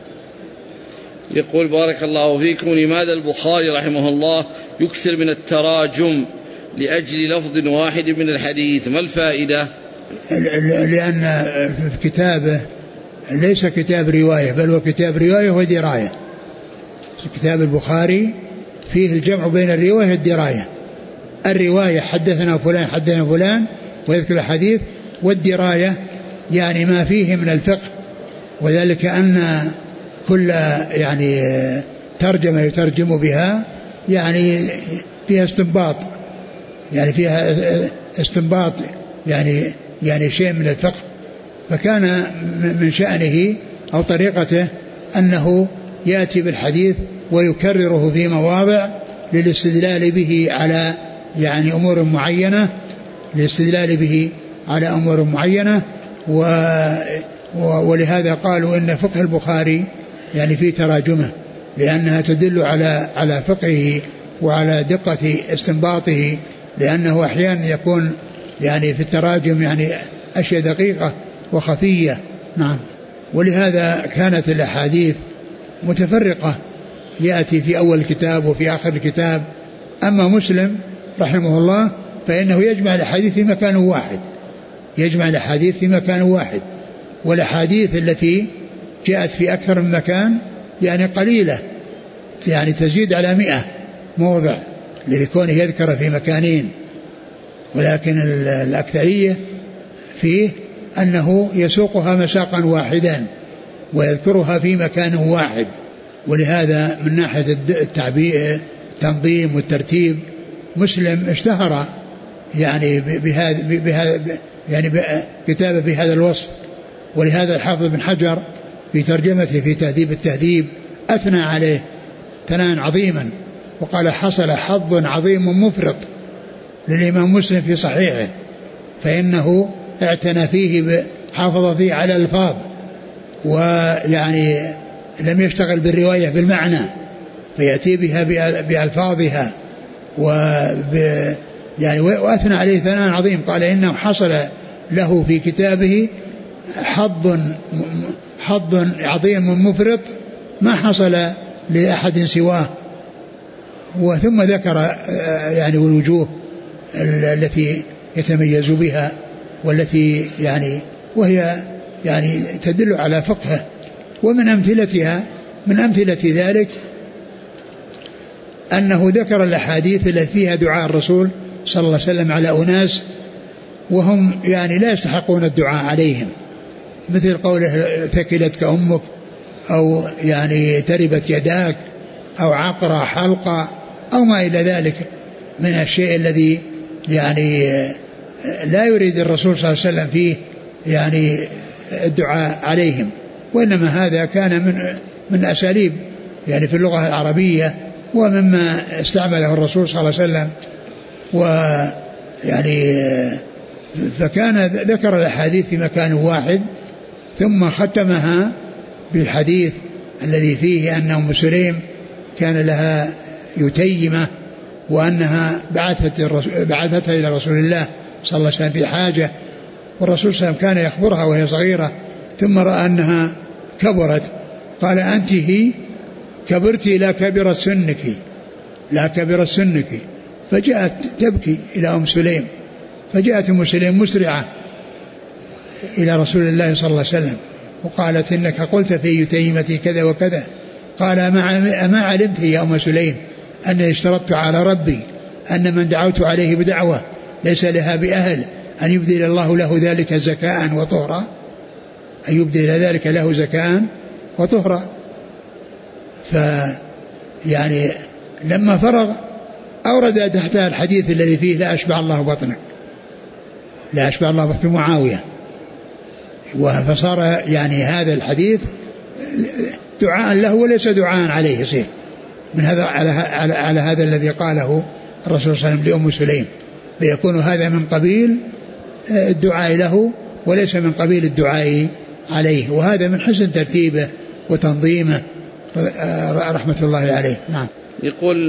يقول بارك الله فيكم لماذا البخاري رحمه الله يكثر من التراجم لأجل لفظ واحد من الحديث؟ ما الفائدة؟ لأن كتابه ليس كتاب رواية، بل هو كتاب رواية ودراية. كتاب البخاري فيه الجمع بين الرواية والدراية. الرواية حدثنا فلان ويذكر الحديث، والدراية يعني ما فيه من الفقه، وذلك أن كل يعني ترجمة يترجم بها يعني فيها استنباط يعني شيء من الفقه. فكان من شأنه أو طريقته أنه يأتي بالحديث ويكرره في مواضع للاستدلال به على يعني أمور معينة، ولهذا قالوا إن فقه البخاري يعني في تراجمه، لأنها تدل على فقهه وعلى دقة استنباطه، لأنه أحيانا يكون يعني في التراجم يعني أشياء دقيقة وخفية. نعم. ولهذا كانت الأحاديث متفرقة، يأتي في أول الكتاب وفي آخر الكتاب. أما مسلم رحمه الله فإنه يجمع الأحاديث في مكان واحد، والأحاديث التي جاءت في أكثر من مكان يعني قليلة، يعني تزيد على 100 موضع لكونه يذكر في مكانين، ولكن الأكثرية فيه أنه يسوقها مساقا واحدا ويذكرها في مكان واحد. ولهذا من ناحية التنظيم والترتيب مسلم اشتهر يعني بهذا يعني كتابه بهذا الوصف. ولهذا الحافظ بن حجر في ترجمته في تهذيب التهذيب أثنى عليه ثناء عظيما، وقال حصل حظ عظيم مفرط للإمام مسلم في صحيحه، فإنه اعتنى فيه حافظ فيه على الألفاظ، ويعني لم يشتغل بالرواية بالمعنى، فيأتي بها بألفاظها يعني وأثنى عليه ثناء عظيم. قال إنه حصل له في كتابه حظ عظيم مفرط ما حصل لأحد سواه. وثم ذكر يعني الوجوه التي يتميز بها والتي يعني وهي يعني تدل على فقهه. ومن أمثلتها من أمثلة ذلك أنه ذكر الأحاديث التي فيها دعاء الرسول صلى الله عليه وسلم على أناس وهم يعني لا يستحقون الدعاء عليهم، مثل قوله ثكلتك أمك، أو يعني تربت يداك، أو عقر حلقة، أو ما إلى ذلك من الشيء الذي يعني لا يريد الرسول صلى الله عليه وسلم فيه يعني الدعاء عليهم. وإنما هذا كان من أساليب يعني في اللغة العربية ومما استعمله الرسول صلى الله عليه وسلم. ويعني فكان ذكر الأحاديث في مكان واحد ثم ختمها بالحديث الذي فيه أن أم سليم كان لها يتيمة وأنها بعثتها إلى رسول الله صلى الله عليه وسلم في حاجة، والرسول صلى الله عليه وسلم كان يخبرها وهي صغيرة ثم رأى أنها كبرت قال أنت هي كبرت لا كبرت سنك، لا كبرت سنك. فجاءت تبكي إلى أم سليم، فجاءت أم سليم مسرعة إلى رسول الله صلى الله عليه وسلم وقالت إنك قلت في يتيمتي كذا وكذا. قال أما علمت يا أم سليم أنني اشترطت على ربي أن من دعوت عليه بدعوة ليس لها بأهل أن يبدل الله له ذلك زكاء وطهرا، أن يبدل ذلك له زكاء وطهرا. فيعني لما فرغ أورد تحتها الحديث الذي فيه لا أشبع الله بطنك، لا أشبع الله بطن معاوية. فصار يعني هذا الحديث دعاء له وليس دعاء عليه، يصير من هذا على هذا الذي قاله الرسول صلى الله عليه وسلم لأم سليم، فيكون هذا من قبيل الدعاء له وليس من قبيل الدعاء عليه. وهذا من حسن ترتيبه وتنظيمه رحمة الله عليه. نعم. يقول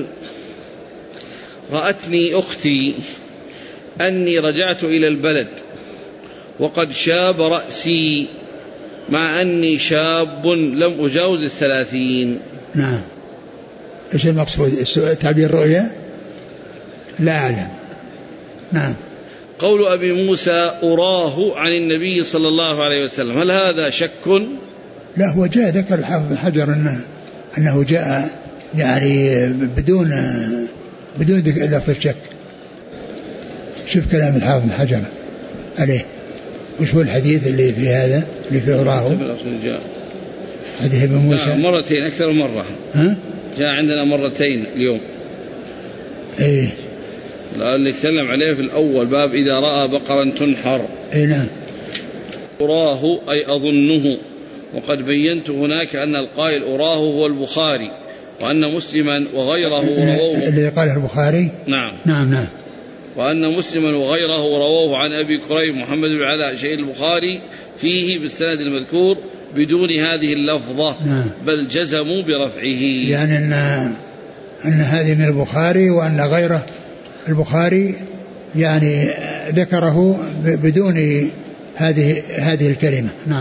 رأتني أختي أني رجعت إلى البلد وقد شاب رأسي مع أني شاب لم أجاوز 30. نعم. إيش المقصود؟ تعبير رؤيا؟ لا أعلم. نعم. قول أبي موسى أراه عن النبي صلى الله عليه وسلم، هل هذا شك؟ لا، هو جاء ذكر الحافظ بن حجر أنه جاء يعني بدون لفظ الشك. شوف كلام الحافظ بن حجر عليه، وش هو الحديث اللي في هذا اللي في أراه؟ حديث ابن موسى مرتين أكثر من مرة. جاء عندنا مرتين اليوم. إيه اللي نتكلم عليه في الأول باب إذا رأى بقرا تنحر. إيه نعم. أراه أي أظنه، وقد بينت هناك أن القائل أراه هو البخاري، وأن مسلما وغيره رووه. اللي قاله البخاري. نعم نعم نعم. وأن مسلما وغيره رووه عن أبي كريب محمد بن علاء شيء البخاري فيه بالسند المذكور بدون هذه اللفظة. نعم. بل جزموا برفعه، يعني أن هذه من البخاري وأن غيره البخاري يعني ذكره بدون هذه الكلمة. نعم.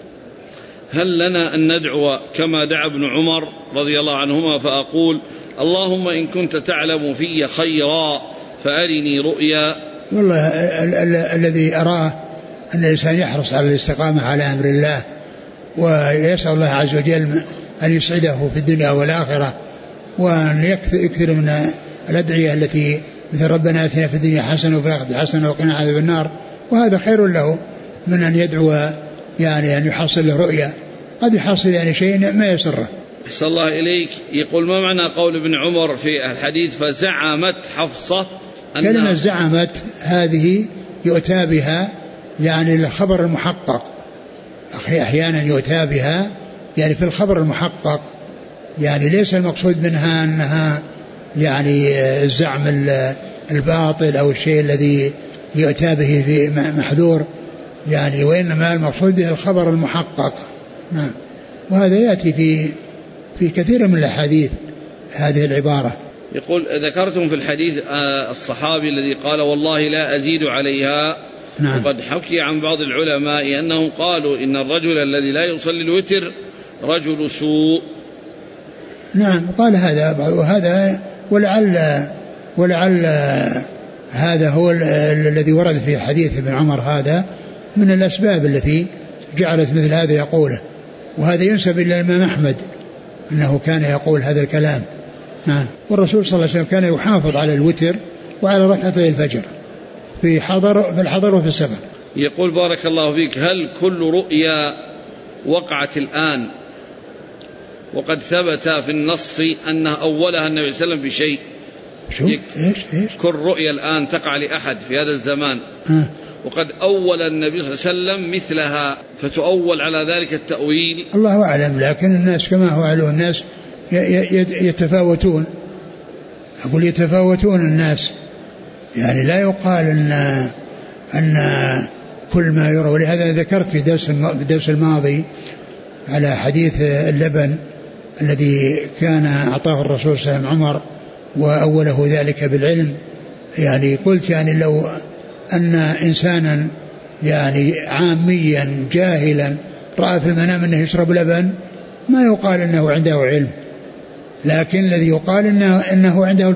هل لنا أن ندعو كما دعا ابن عمر رضي الله عنهما فأقول اللهم إن كنت تعلم في خيرا فأرني رؤيا؟ والله الذي أراه أن الإنسان يحرص على الاستقامة على أمر الله، ويسأل الله عز وجل أن يسعده في الدنيا والآخرة، وأن يكثر من الأدعية التي مثل ربنا آتنا في الدنيا حسنة وفي الآخرة حسنة وقنا عذاب النار. وهذا خير له من أن يدعو يعني أن يحصل له رؤيا، قد يحصل يعني شيء ما يسره. أحسن الله إليك. يقول ما معنى قول ابن عمر في الحديث فزعمت حفصة؟ كلمة زعمت هذه يؤتى بها يعني الخبر المحقق، أحيانا يؤتى بها يعني في الخبر المحقق، يعني ليس المقصود منها أنها يعني الزعم الباطل أو الشيء الذي يؤتى به في محذور يعني، وإنما المقصود به الخبر المحقق. نعم. وهذا يأتي في كثير من الأحاديث هذه العبارة. يقول ذكرتم في الحديث الصحابي الذي قال والله لا أزيد عليها. نعم. وقد حكي عن بعض العلماء أنهم قالوا إن الرجل الذي لا يصلي الوتر رجل سوء. نعم قال هذا، وهذا ولعل هذا هو الذي ورد في حديث ابن عمر، هذا من الأسباب التي جعلت مثل هذا يقوله، وهذا ينسب إلى الإمام أحمد أنه كان يقول هذا الكلام. نعم. والرسول صلى الله عليه وسلم كان يحافظ على الوتر وعلى ركعتي الفجر في الحضر وفي السفر. يقول بارك الله فيك، هل كل رؤيا وقعت الآن وقد ثبت في النص أن أولها النبي صلى الله عليه وسلم بشيء؟ إيش؟ كل رؤيا الآن تقع لأحد في هذا الزمان وقد أول النبي صلى الله عليه وسلم مثلها، فتؤول على ذلك التأويل؟ الله أعلم، لكن الناس كما هو عليه الناس يتفاوتون. أقول يتفاوتون الناس، يعني لا يقال أن كل ما يرى. ولهذا ذكرت في الدرس الماضي على حديث اللبن الذي كان أعطاه الرسول صلى الله عليه وسلم عمر وأوله ذلك بالعلم. يعني قلت يعني لو أن إنسانا يعني عاميا جاهلا رأى في المنام أنه يشرب لبن ما يقال أنه عنده علم، لكن الذي يقال أنه عنده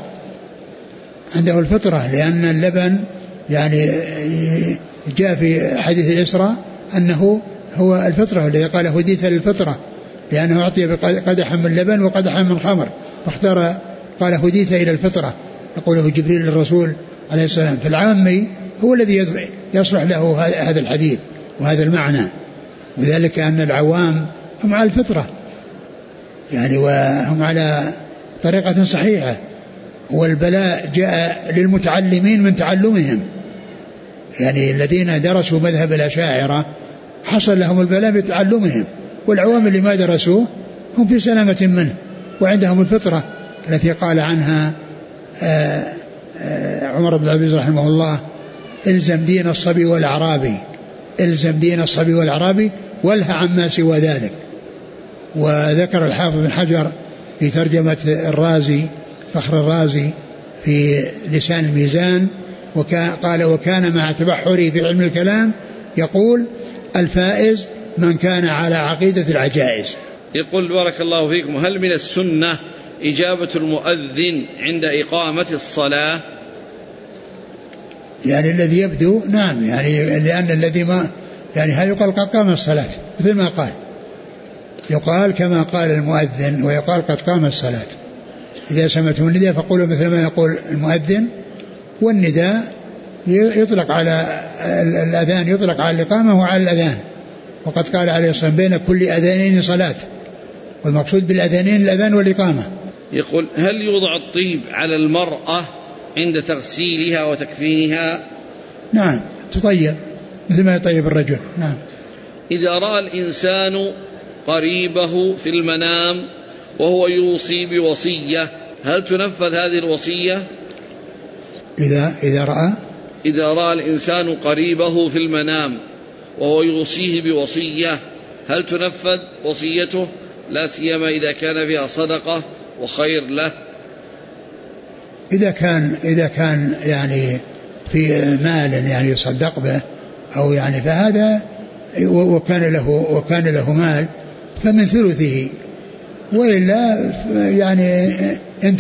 الفطرة، لأن اللبن يعني جاء في حديث الإسراء أنه هو الفطرة الذي قال هديت للفطرة، لأنه أعطي قدحا من لبن وقدحا من خمر فاختار قال هديت إلى الفطرة، يقوله جبريل للرسول عليه السلام. فالعامي هو الذي يصلح له هذا الحديث وهذا المعنى، وذلك أن العوام هم على الفطرة يعني وهم على طريقة صحيحة، والبلاء جاء للمتعلمين من تعلمهم، يعني الذين درسوا مذهب الأشاعرة حصل لهم البلاء بتعلمهم، والعوام اللي ما درسوه هم في سلامة منه وعندهم الفطرة التي قال عنها عمر بن عبد العزيز رحمه الله الزم دين الصبي والأعرابي والهى عما سوى ذلك. وذكر الحافظ بن حجر في ترجمة الرازي فخر الرازي في لسان الميزان قال وكان مع تبحري في علم الكلام يقول الفائز من كان على عقيدة العجائز. يقول بارك الله فيكم، هل من السنة إجابة المؤذن عند إقامة الصلاة؟ يعني الذي يبدو نعم، يعني لأن الذي ما يعني هل يقال قد قام الصلاة مثل ما قال، يقال كما قال المؤذن ويقال قد قام الصلاة. إذا سمعتم النداء فقولوا مثل ما يقول المؤذن، والنداء يطلق على الأذان يطلق على الإقامة وعلى الأذان، وقد قال عليه الصلاة والسلام بين كل أذانين صلاة، والمقصود بالأذانين الأذان والإقامة. يقول هل يوضع الطيب على المرأة عند تغسيلها وتكفينها؟ نعم تطيب مثل ما يطيب الرجل. نعم. إذا رأى الإنسان قريبه في المنام وهو يوصي بوصية هل تنفذ هذه الوصية؟ إذا رأى الإنسان قريبه في المنام وهو يوصيه بوصية هل تنفذ وصيته، لا سيما إذا كان فيها صدقة وخير له؟ إذا كان يعني في مال يعني يصدق به أو يعني فهذا وكان له مال فمن ثلثه، وإلا يعني إن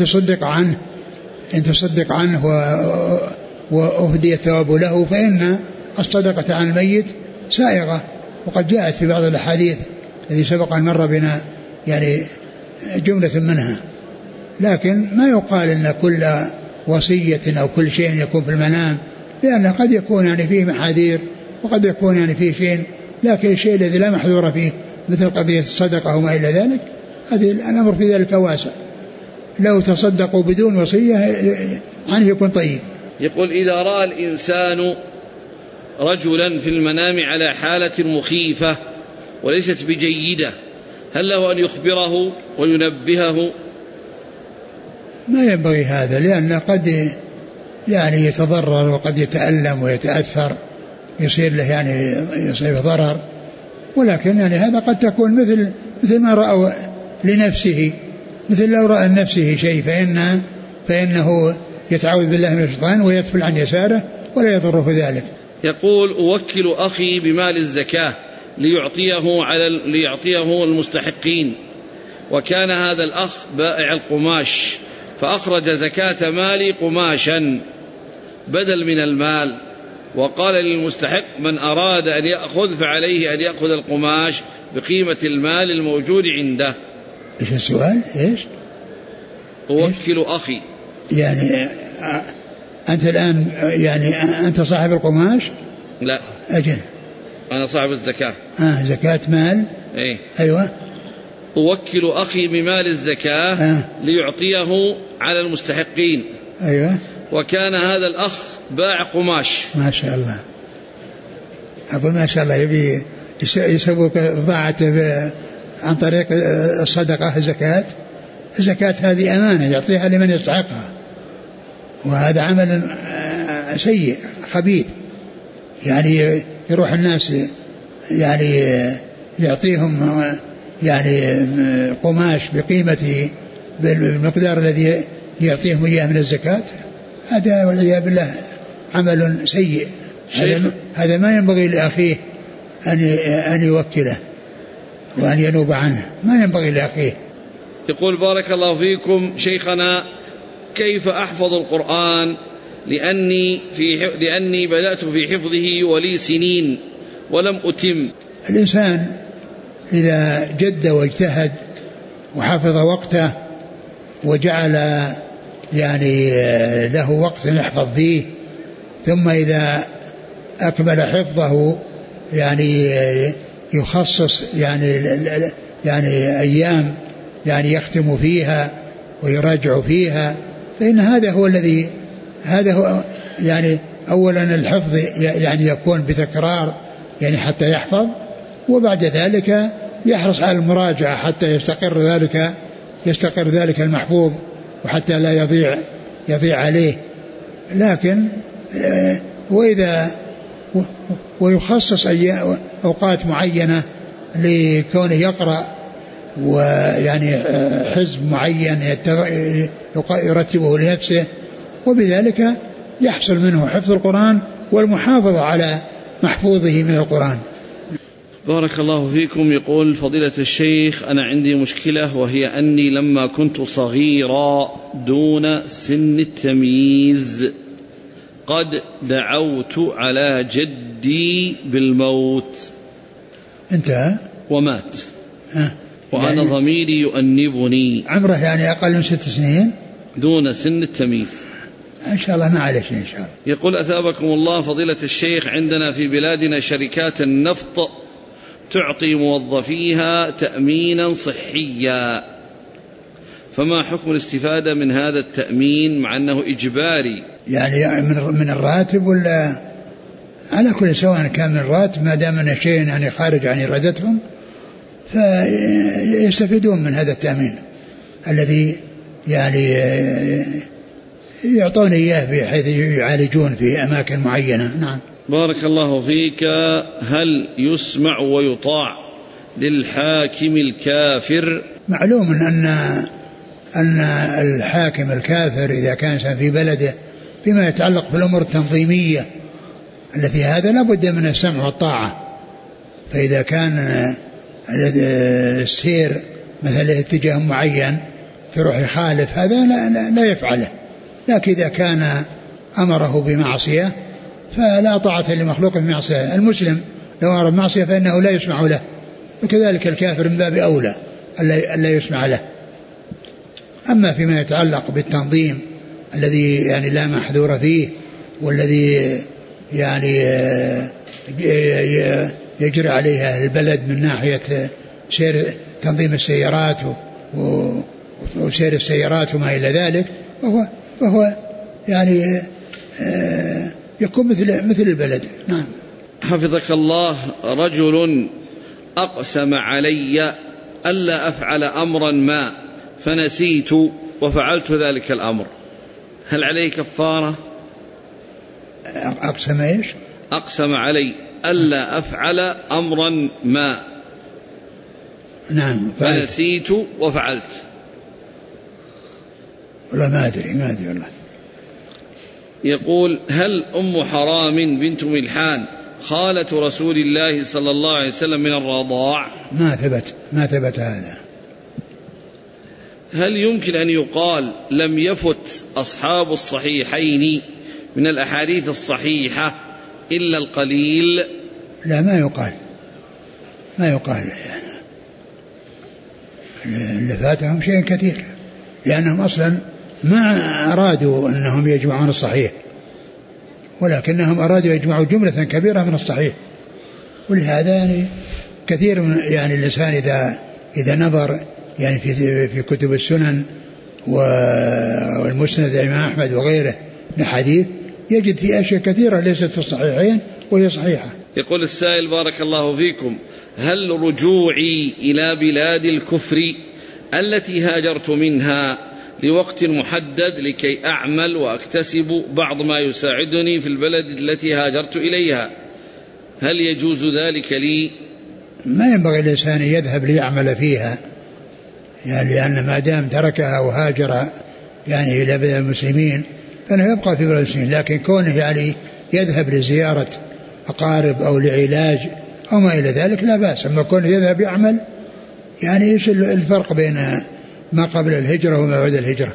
تصدق عنه وأهدي الثواب له فإن الصدقة عن الميت سائغة، وقد جاءت في بعض الأحاديث الذي سبق أن مر بنا يعني جملة منها. لكن ما يقال إن كل وصية أو كل شيء يكون في المنام، لأنه قد يكون يعني فيه محاذير وقد يكون يعني فيه شيء، لكن الشيء الذي لا محذور فيه مثل قضية الصدقة وما إلى ذلك هذه الأمر في ذلك واسع، لو تصدقوا بدون وصية عنه يكون طيب. يقول إذا رأى الإنسان رجلا في المنام على حالة مخيفة وليست بجيدة هل له أن يخبره وينبهه؟ ما ينبغي هذا، لأنه قد يعني يتضرر وقد يتألم ويتأثر يصير له يعني يصيب ضرر، ولكن يعني هذا قد تكون مثل ما رأوا لنفسه، مثل لو رأى نفسه شيء فإنه يتعوذ بالله من الشيطان ويدفل عن يساره ولا يضره ذلك. يقول أوكل أخي بمال الزكاة ليعطيه المستحقين، وكان هذا الأخ بائع القماش فأخرج زكاة مالي قماشا بدل من المال، وقال للمستحق من أراد أن يأخذ فعليه أن يأخذ القماش بقيمة المال الموجود عنده. إيش السؤال؟ إيش أوكل أخي، يعني أنت الآن يعني أنت صاحب القماش؟ لا أجل أنا صاحب الزكاة. زكاة مال. إيه؟ أيوة. أوكل أخي بمال الزكاة ليعطيه على المستحقين. أيوة. وكان هذا الأخ باع قماش. ما شاء الله، أقول ما شاء الله، يبي يسوق بضاعته عن طريق الصدقة الزكاة هذه أمانة يعطيها لمن يستحقها، وهذا عمل سيء خبيث. يعني يروح الناس يعني يعطيهم يعني قماش بقيمته بالمقدار الذي يعطيهم إياه من الزكاة، هذا والعياذ بالله عمل سيء. هذا ما ينبغي لأخيه أن يوكله وأن ينوب عنه، ما ينبغي لأخيه. يقول بارك الله فيكم شيخنا، كيف أحفظ القرآن لأني بدأت في حفظه ولي سنين ولم أتم؟ الإنسان إذا جد واجتهد وحفظ وقته وجعل يعني له وقت يحفظ فيه، ثم إذا أكمل حفظه يعني يخصص يعني أيام يعني يختم فيها ويراجع فيها، فإن هذا هو يعني أولا الحفظ يعني يكون بتكرار يعني حتى يحفظ، وبعد ذلك يحرص على المراجعة حتى يستقر ذلك المحفوظ وحتى لا يضيع عليه. لكن ويخصص أوقات معينة لكونه يقرأ، ويعني حزب معين يرتبه لنفسه، وبذلك يحصل منه حفظ القرآن والمحافظة على محفوظه من القرآن. بارك الله فيكم. يقول فضيلة الشيخ، أنا عندي مشكلة، وهي أني لما كنت صغيرا دون سن التمييز قد دعوت على جدي بالموت انتهى ومات، وأنا يعني ضميري يؤنبني. عمره يعني أقل من 6 سنين دون سن التمييز. إن شاء الله ما عليه شيء إن شاء الله. يقول أثابكم الله فضيلة الشيخ، عندنا في بلادنا شركات النفط تعطي موظفيها تأمينا صحيا، فما حكم الاستفادة من هذا التأمين مع أنه إجباري؟ يعني من الراتب ولا على كل، سواء كان من الراتب ما دام أن شيء يعني خارج عن إرادتهم فيستفيدون من هذا التأمين الذي يعني يعطون إياه بحيث يعالجون في أماكن معينة. نعم. بارك الله فيك. هل يسمع ويطاع للحاكم الكافر؟ معلوم أن الحاكم الكافر إذا كان في بلده فيما يتعلق بالأمور التنظيمية التي هذا لا بد من السمع والطاعة، فإذا كان السير مثلا اتجاه معين فيروح يخالف هذا لا يفعله، لكن إذا كان أمره بمعصية فلا طاعة لمخلوق بمعصية. المسلم لو أمر بمعصية فإنه لا يسمع له، وكذلك الكافر من باب أولى ألا يسمع له. أما فيما يتعلق بالتنظيم الذي يعني لا محذور فيه، والذي يعني يجري عليها البلد من ناحية سير تنظيم السيارات وسير السيارات وما إلى ذلك، فهو يعني يكون مثل البلد. نعم. حفظك الله. رجل أقسم علي ألا أفعل أمرا ما فنسيت وفعلت ذلك الأمر، هل عليه كفارة؟ أقسم إيش؟ أقسم علي ألا أفعل أمرا ما. نعم. فنسيت وفعلت. والله ما أدري والله. يقول: هل أم حرام بنت ملحان خالة رسول الله صلى الله عليه وسلم من الرضاع؟ ما ثبت هذا. هل يمكن أن يقال لم يفت أصحاب الصحيحين من الأحاديث الصحيحة إلا القليل؟ لا، ما يقال اللي فاتهم شيء كثير، لأنهم أصلا ما أرادوا أنهم يجمعون الصحيح، ولكنهم أرادوا يجمعوا جملة كبيرة من الصحيح. ولهذا يعني كثير من يعني الإنسان إذا نظر يعني في كتب السنن والمسند الإمام أحمد وغيره من حديث يجد في أشياء كثيرة ليست في الصحيحين وهي صحيحة. يقول السائل: بارك الله فيكم، هل رجوعي إلى بلاد الكفر التي هاجرت منها لوقت محدد لكي أعمل وأكتسب بعض ما يساعدني في البلد التي هاجرت إليها، هل يجوز ذلك لي؟ ما ينبغي الإنسان يذهب ليعمل فيها، يعني لأن ما دام تركها وهاجر يعني إلى بلاد المسلمين فإنه يبقى في بلاد المسلمين، لكن كونه يعني يذهب لزيارة أقارب أو لعلاج أو ما إلى ذلك لا بأس. أما كونه يذهب يعمل، يعني إيش الفرق بين ما قبل الهجرة وما بعد الهجرة؟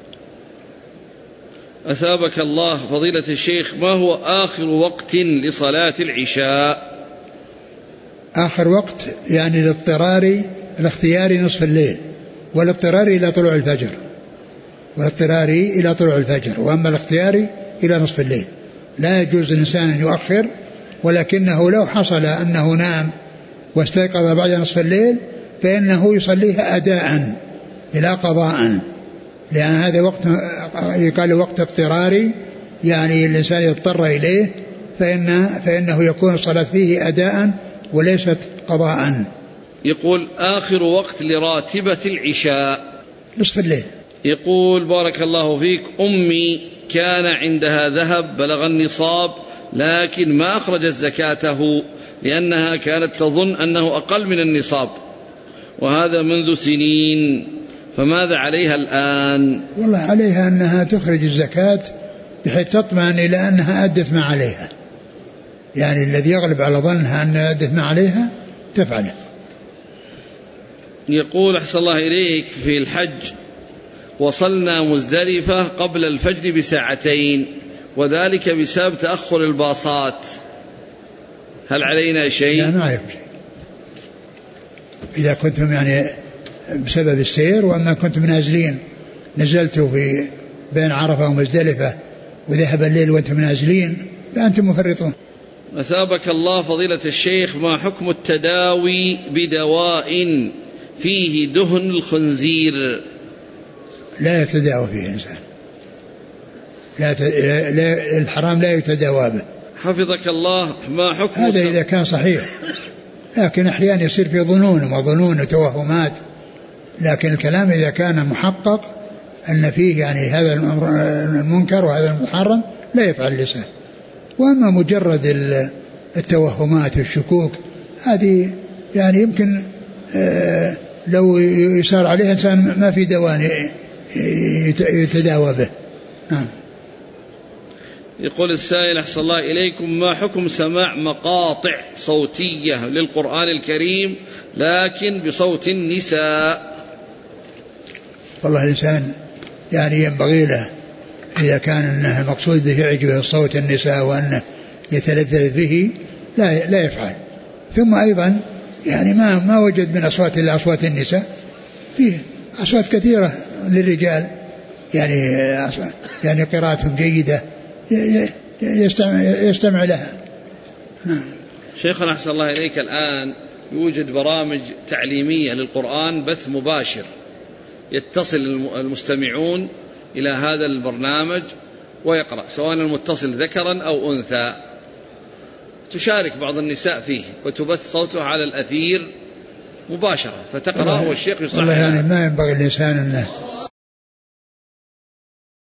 أثابك الله فضيلة الشيخ، ما هو آخر وقت لصلاة العشاء؟ آخر وقت يعني الاختياري نصف الليل، والاضطراري إلى طلوع الفجر، وأما الاختياري إلى نصف الليل. لا يجوز الإنسان أن يؤخر، ولكنه لو حصل أنه نام واستيقظ بعد نصف الليل فإنه يصليها أداء إلى قضاء، لأن هذا وقت يقال وقت اضطراري، يعني الإنسان يضطر إليه فإنه يكون الصلاة فيه أداء وليست قضاء. يقول: آخر وقت لراتبة العشاء نصف الليل. يقول: بارك الله فيك، أمي كان عندها ذهب بلغ النصاب لكن ما أخرجت زكاته لأنها كانت تظن أنه أقل من النصاب، وهذا منذ سنين، فماذا عليها الآن؟ والله عليها أنها تخرج الزكاة بحيث تطمئن إلى أنها أدت ما عليها، يعني الذي يغلب على ظنها أنها أدت ما عليها تفعله. يقول: أحسن الله إليك، في الحج وصلنا مزدلفة قبل الفجر بساعتين، وذلك بسبب تأخر الباصات، هل علينا شيء؟ لا، ما عليكم شيء إذا كنتم يعني بسبب السير، وأما كنتم نازلين نزلتوا في بين عرفة ومزدلفة وذهب الليل وأنتم نازلين فأنتم مفرطون. أثابك الله فضيلة الشيخ، ما حكم التداوي بدواء فيه دهن الخنزير؟ لا يتداوى فيه إنسان، الحرام لا يتداوى به. حفظك الله، ما حكم هذا إذا كان صحيح، لكن أحيانا يصير في ظنون وتوهمات، لكن الكلام إذا كان محقق أن فيه يعني هذا المنكر وهذا المحرم لا يفعل لسان. وأما مجرد التوهمات والشكوك هذه يعني يمكن لو يسار عليه إنسان ما في دواء يتداوى به. يقول السائل: أحسن الله إليكم، ما حكم سماع مقاطع صوتية للقرآن الكريم لكن بصوت النساء؟ والله الإنسان يعني ينبغي له إذا كان أنه المقصود به يعجبه صوت النساء وأنه يتلذذ به لا يفعل. ثم أيضا يعني ما وجد من أصوات إلا أصوات النساء، فيه أصوات كثيرة للرجال يعني قراءتهم جيدة يستمع لها. شيخنا أحسن الله إليك، الآن يوجد برامج تعليمية للقرآن بث مباشر، يتصل المستمعون إلى هذا البرنامج ويقرأ، سواء المتصل ذكرا أو أنثى، تشارك بعض النساء فيه وتبث صوته على الأثير مباشرة فتقرأ والشيخ يصحح. والله يعني ما ينبغي الإنسان أنه